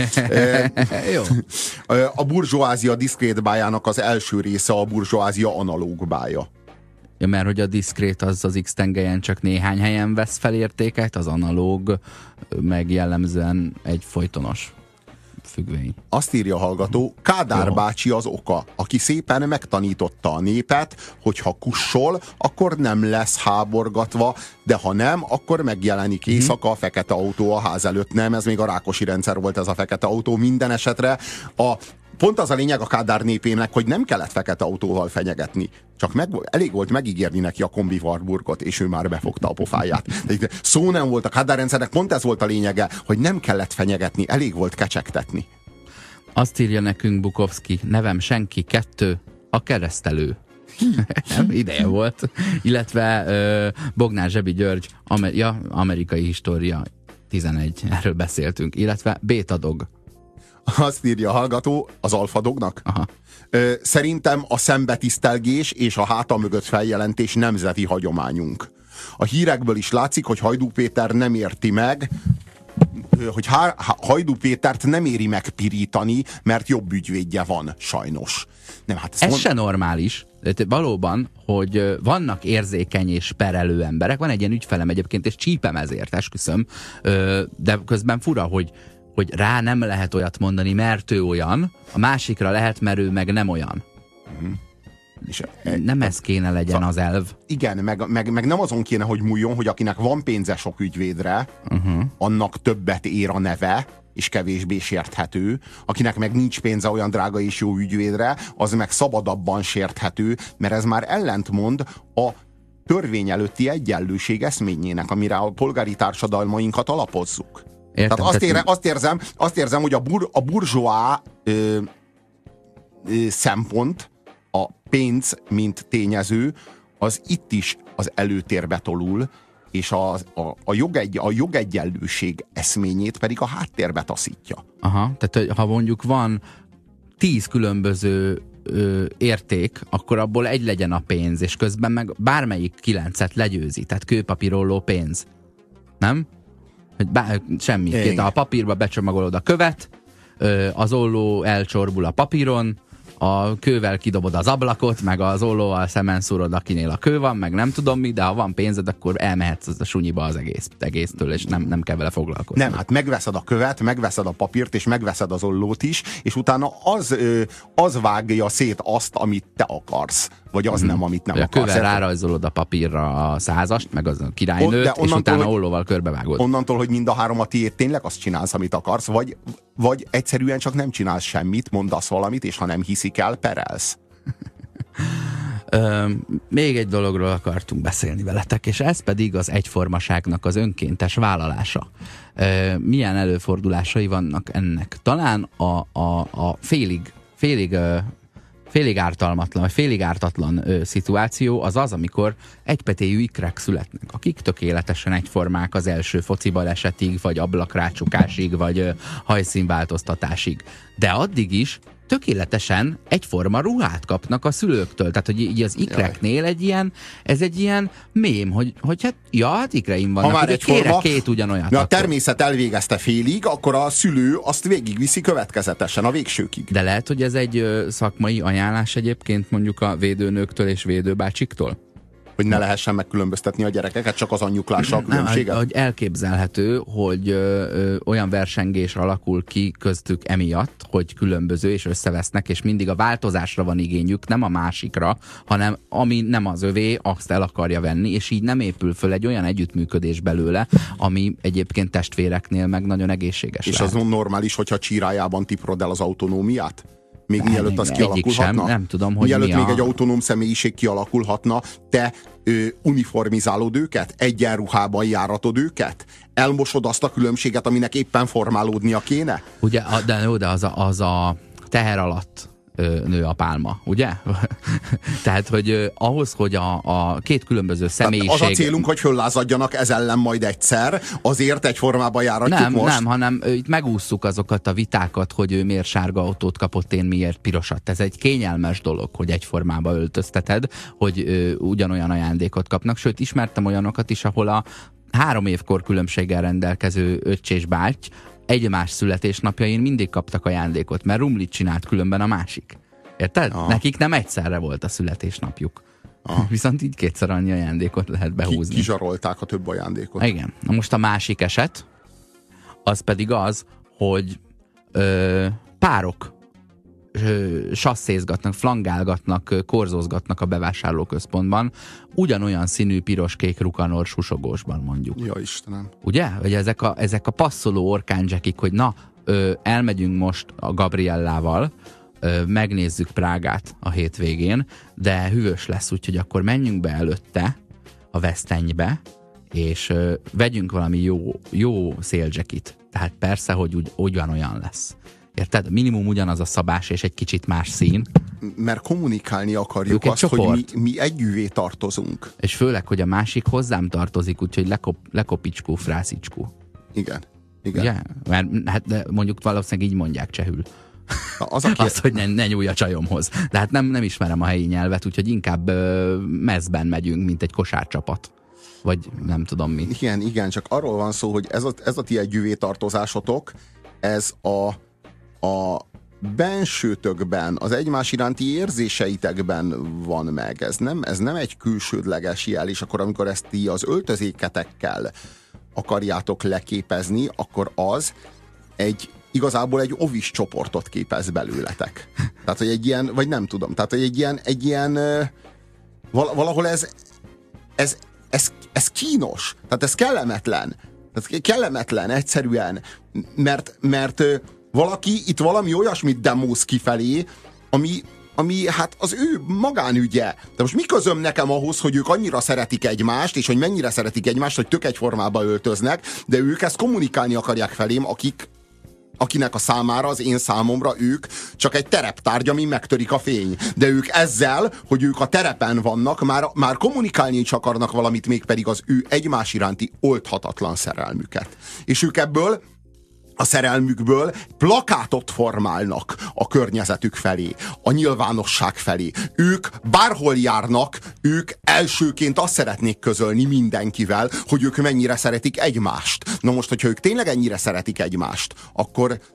Jó.
A burzsóázia diszkrét bájának az első része a burzsóázia analóg bája.
Ja, mert hogy a diszkrét az X-tengelyen csak néhány helyen vesz fel értéket, az analóg meg jellemzően egy folytonos függvény.
Azt írja a hallgató, Kádár bácsi az oka, aki szépen megtanította a népet, hogy ha kussol, akkor nem lesz háborgatva, de ha nem, akkor megjelenik éjszaka a fekete autó a ház előtt. Nem, ez még a Rákosi rendszer volt, ez a fekete autó. Minden esetre pont az a lényeg a Kádár népének, hogy nem kellett fekete autóval fenyegetni. Csak elég volt megígérni neki a kombi Warburgot, és ő már befogta a pofáját. De szó nem volt a Kádár rendszernek, pont ez volt a lényege, hogy nem kellett fenyegetni, elég volt kecsegtetni.
Azt írja nekünk Bukowski, nevem senki, 2, a keresztelő. Nem, ideje volt. Illetve Bognár Zsebi György, amerikai história 11, erről beszéltünk. Illetve Bétadog.
Azt írja a hallgató, az alfadognak.
Aha.
Szerintem a szembetisztelgés és a háta mögött feljelentés nemzeti hagyományunk. A hírekből is látszik, hogy Hajdú Péter nem érti meg, hogy Hajdú Pétert nem éri meg pirítani, mert jobb ügyvédje van, sajnos. Nem, hát
ez se normális. Valóban, hogy vannak érzékeny és perelő emberek, van egy ilyen ügyfelem egyébként, és csípem ezért, esküszöm, de közben fura, hogy rá nem lehet olyat mondani, mert ő olyan, a másikra lehet, mert ő meg nem olyan. És nem ez kéne legyen az elv.
Igen, meg nem azon kéne, hogy múljon, hogy akinek van pénze sok ügyvédre, annak többet ér a neve, és kevésbé sérthető. Akinek meg nincs pénze olyan drága és jó ügyvédre, az meg szabadabban sérthető, mert ez már ellentmond a törvény előtti egyenlőség eszményének, amire a polgári társadalmainkat alapozzuk. Értem, tehát azt érzem, hogy a burzsóá szempont, a pénz, mint tényező, az itt is az előtérbe tolul, és a jogegyenlőség eszményét pedig a háttérbe taszítja.
Aha, tehát ha mondjuk van 10 különböző érték, akkor abból egy legyen a pénz, és közben meg bármelyik 9-et legyőzi, tehát kőpapírolló pénz. Nem? Semmi. A papírba becsomagolod a követ, az olló elcsorbul a papíron, a kővel kidobod az ablakot, meg az ollóval szemen szúrod, akinél a kő van, meg nem tudom mi, de ha van pénzed, akkor elmehetsz a sunyiba az egésztől, és nem kell vele foglalkozni.
Nem, hát megveszed a követ, megveszed a papírt, és megveszed az ollót is, és utána az vágja szét azt, amit te akarsz. Vagy az nem, amit nem akarsz.
A kövel rárajzolod a papírra a 100-ast, meg az a királynőt, és utána ollóval körbevágod.
Onnantól, hogy mind a három a tiéd, tényleg azt csinálsz, amit akarsz, vagy egyszerűen csak nem csinálsz semmit, mondasz valamit, és ha nem hiszik el, perelsz.
Még egy dologról akartunk beszélni veletek, és ez pedig az egyformaságnak az önkéntes vállalása. Milyen előfordulásai vannak ennek? Talán a félig ártalmatlan, vagy félig ártatlan szituáció az, amikor egypetéjű ikrek születnek, akik tökéletesen egyformák az első foci balesetig, vagy ablakrácsukásig, vagy hajszínváltoztatásig. De addig is tökéletesen egyforma ruhát kapnak a szülőktől. Tehát, hogy így az ikreknél ez egy ilyen mém, hogy hát ikreim vannak,
ha már
kérek két ugyanolyat.
A természet elvégezte félig, akkor a szülő azt végigviszi következetesen a végsőkig.
De lehet, hogy ez egy szakmai ajánlás egyébként mondjuk a védőnőktől és védőbácsiktól?
Hogy ne lehessen megkülönböztetni a gyerekeket, csak az anyjuklással különbséget?
Hogy elképzelhető, hogy olyan versengés alakul ki köztük emiatt, hogy különböző és összevesznek, és mindig a változásra van igényük, nem a másikra, hanem ami nem az övé, azt el akarja venni, és így nem épül föl egy olyan együttműködés belőle, ami egyébként testvéreknél meg nagyon egészséges.
És
lehet.
Az normális, hogyha csírájában tiprod el az autonómiát? Még mielőtt az kialakulhatna?
Sem, nem tudom, hogy
mielőtt még egy autonóm személyiség kialakulhatna, te uniformizálod őket? Egyenruhában járatod őket? Elmosod azt a különbséget, aminek éppen formálódnia kéne?
Ugye, de az a teher alatt nő a pálma, ugye? Tehát, hogy ahhoz, hogy a két különböző személyiség...
Az a célunk, hogy föllázadjanak ez ellen majd egyszer, azért egyformában járatjuk most?
Nem, hanem itt megússzuk azokat a vitákat, hogy ő miért sárga autót kapott, én miért pirosat. Ez egy kényelmes dolog, hogy egyformába öltözteted, hogy ugyanolyan ajándékot kapnak. Sőt, ismertem olyanokat is, ahol a 3 évkor különbséggel rendelkező öccse és báty egymás születésnapjain mindig kaptak ajándékot, mert rumlit csinált különben a másik. Érted? Nekik nem egyszerre volt a születésnapjuk. Viszont így 2-szer annyi ajándékot lehet behúzni.
Kizsarolták a több ajándékot.
Igen. Na most a másik eset, az pedig az, hogy párok sasszézgatnak, flangálgatnak, korzózgatnak a bevásárlóközpontban, ugyanolyan színű piros-kék rukanor susogósban mondjuk.
Ja, Istenem.
Ugye? Vagy ezek a passzoló orkánzsekik, hogy na, elmegyünk most a Gabriellával, megnézzük Prágát a hétvégén, de hűvös lesz, úgyhogy akkor menjünk be előtte a Vesztenybe, és vegyünk valami jó szélzsekit. Tehát persze, hogy ugyanolyan lesz. Érted? Minimum ugyanaz a szabás és egy kicsit más szín.
Mert kommunikálni akarjuk azt, hogy mi együvé tartozunk.
És főleg, hogy a másik hozzám tartozik, úgyhogy lekopicskó, frászicskó.
Igen.
Ugye? Mert hát mondjuk valószínűleg így mondják csehül. Azt, hogy ne nyúlj a csajomhoz. De hát nem ismerem a helyi nyelvet, úgyhogy inkább mezben megyünk, mint egy kosárcsapat. Vagy nem tudom mi.
Igen, csak arról van szó, hogy ez a ti együvé tartozásotok, ez a bensőtökben, az egymás iránti érzéseitekben van meg. Ez nem egy külsődleges jel, és akkor amikor ezt ti az öltözéketekkel akarjátok leképezni, akkor az igazából egy ovis csoportot képez belőletek. Tehát, hogy egy ilyen, vagy nem tudom, tehát, hogy egy ilyen valahol ez kínos. Tehát ez kellemetlen. Tehát kellemetlen egyszerűen, mert itt valami olyasmit demóz kifelé, ami hát az ő magánügye. De most mi közöm nekem ahhoz, hogy ők annyira szeretik egymást, és hogy mennyire szeretik egymást, hogy tök egyformába öltöznek, de ők ezt kommunikálni akarják felém, akinek a számára, az én számomra ők csak egy tereptárgy, ami megtörik a fény. De ők ezzel, hogy ők a terepen vannak, már kommunikálni is akarnak valamit, mégpedig az ő egymás iránti oldhatatlan szerelmüket. És ők ebből a szerelmükből plakátot formálnak a környezetük felé, a nyilvánosság felé. Ők bárhol járnak, ők elsőként azt szeretnék közölni mindenkivel, hogy ők mennyire szeretik egymást. Na most, hogyha ők tényleg ennyire szeretik egymást,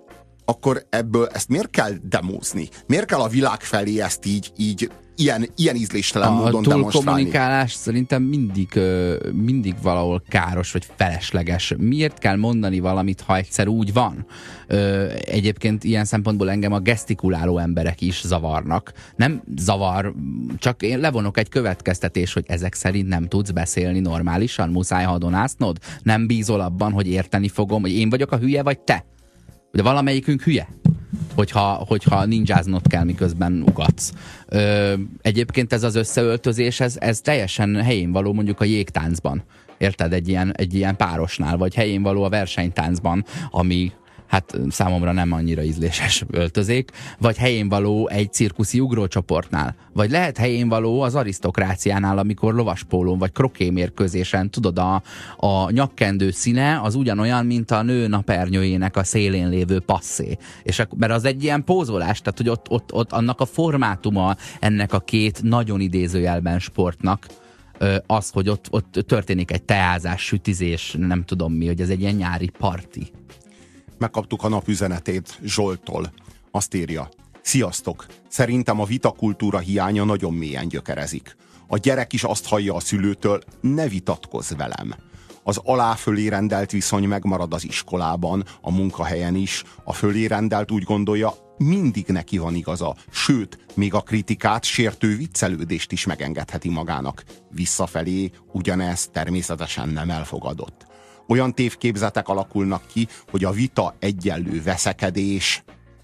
akkor ebből ezt miért kell demózni? Miért kell a világ felé ezt így ilyen ízléstelen módon demonstrálni?
A túlkommunikálás szerintem mindig valahol káros vagy felesleges. Miért kell mondani valamit, ha egyszer úgy van? Egyébként ilyen szempontból engem a gesztikuláló emberek is zavarnak. Nem zavar, csak én levonok egy következtetés, hogy ezek szerint nem tudsz beszélni normálisan, muszáj hadonásznod? Nem bízol abban, hogy érteni fogom, hogy én vagyok a hülye, vagy te? De valamelyikünk hülye, hogyha ninjáznod kell, miközben ugatsz. Egyébként ez az összeöltözés, ez teljesen helyén való mondjuk a jégtáncban. Érted? Egy ilyen párosnál, vagy helyén való a versenytáncban, ami hát számomra nem annyira ízléses öltözék, vagy helyén való egy cirkuszi ugrócsoportnál, vagy lehet helyén való az arisztokráciánál, amikor lovaspólón vagy krokémérkőzésen, tudod, a nyakkendő színe az ugyanolyan, mint a nő napernyőjének a szélén lévő passzé. Mert az egy ilyen pózolás, tehát hogy ott annak a formátuma ennek a két nagyon idézőjelben sportnak, az, hogy ott történik egy teázás, sütizés, nem tudom mi, hogy ez egy ilyen nyári parti.
Megkaptuk a napüzenetét Zsolttól. Azt írja: sziasztok! Szerintem a vitakultúra hiánya nagyon mélyen gyökerezik. A gyerek is azt hallja a szülőtől, ne vitatkozz velem. Az alá-fölé rendelt viszony megmarad az iskolában, a munkahelyen is. A fölé rendelt úgy gondolja, mindig neki van igaza, sőt, még a kritikát, sértő viccelődést is megengedheti magának. Visszafelé ugyanez természetesen nem elfogadott. Olyan tévképzetek alakulnak ki, hogy a vita egyenlő veszekedés,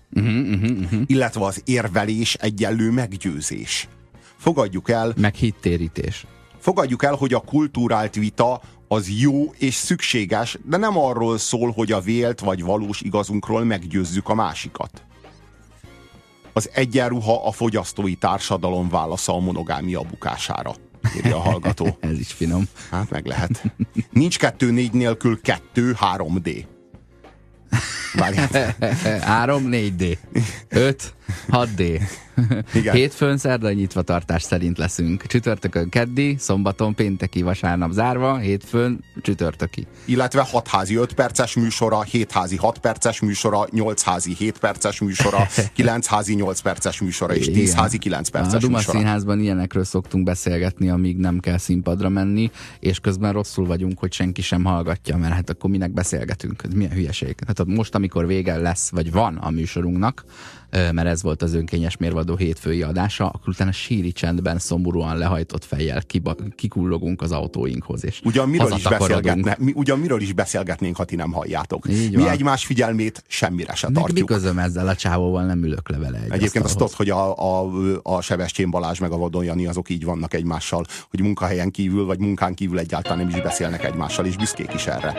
illetve az érvelés egyenlő meggyőzés. Fogadjuk el...
Meg hittérítés.
Fogadjuk el, hogy a kulturált vita az jó és szükséges, de nem arról szól, hogy a vélt vagy valós igazunkról meggyőzzük a másikat. Az egyenruha a fogyasztói társadalom válasza a monogámia bukására, írja a hallgató.
Ez is finom.
Hát meg lehet. Nincs 2-4 nélkül 2-3D.
3-4D. 5-6D.
Igen.
Hétfőn, szerdai nyitvatartás szerint leszünk. Csütörtökön keddi, szombaton pénteki, vasárnap zárva, hétfőn csütörtöki.
Illetve 6 házi 5 perces műsora, 7 házi 6 perces műsora, 8 házi 7 perces műsora, 9 házi 8 perces műsora és 10 házi 9 perces műsora.
A Duma Színházban ilyenekről szoktunk beszélgetni, amíg nem kell színpadra menni, és közben rosszul vagyunk, hogy senki sem hallgatja, mert hát akkor minek beszélgetünk? Ez milyen hülyeség? Hát most, amikor vége lesz, vagy van a műsorunknak, mert ez volt az önkényes mérvadó hétfői adása, akkor utána síri csendben, szomorúan lehajtott fejjel kikullogunk az autóinkhoz, és
ugyan miről is beszélgetnénk, ha ti nem halljátok. Mi egymás figyelmét semmire se tartjuk.
Mi közöm ezzel a csávóval, nem ülök le vele egy
Egyébként azt tudod, hogy a Sebestyén Balázs meg a Vadon Jani azok így vannak egymással, hogy munkahelyen kívül, vagy munkán kívül egyáltalán nem is beszélnek egymással, és büszkék is erre.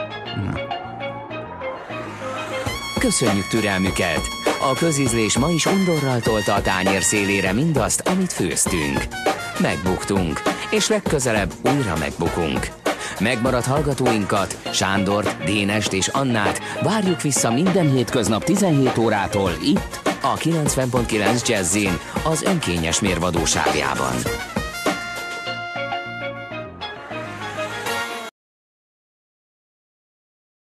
Köszönjük türelmüket! A közízlés ma is undorral tolta a tányér szélére mindazt, amit főztünk. Megbuktunk, és legközelebb újra megbukunk. Megmaradt hallgatóinkat, Sándort, Dénest és Annát várjuk vissza minden hétköznap 17 órától itt, a 90.9 Jazzin, az önkényes mérvadóságjában.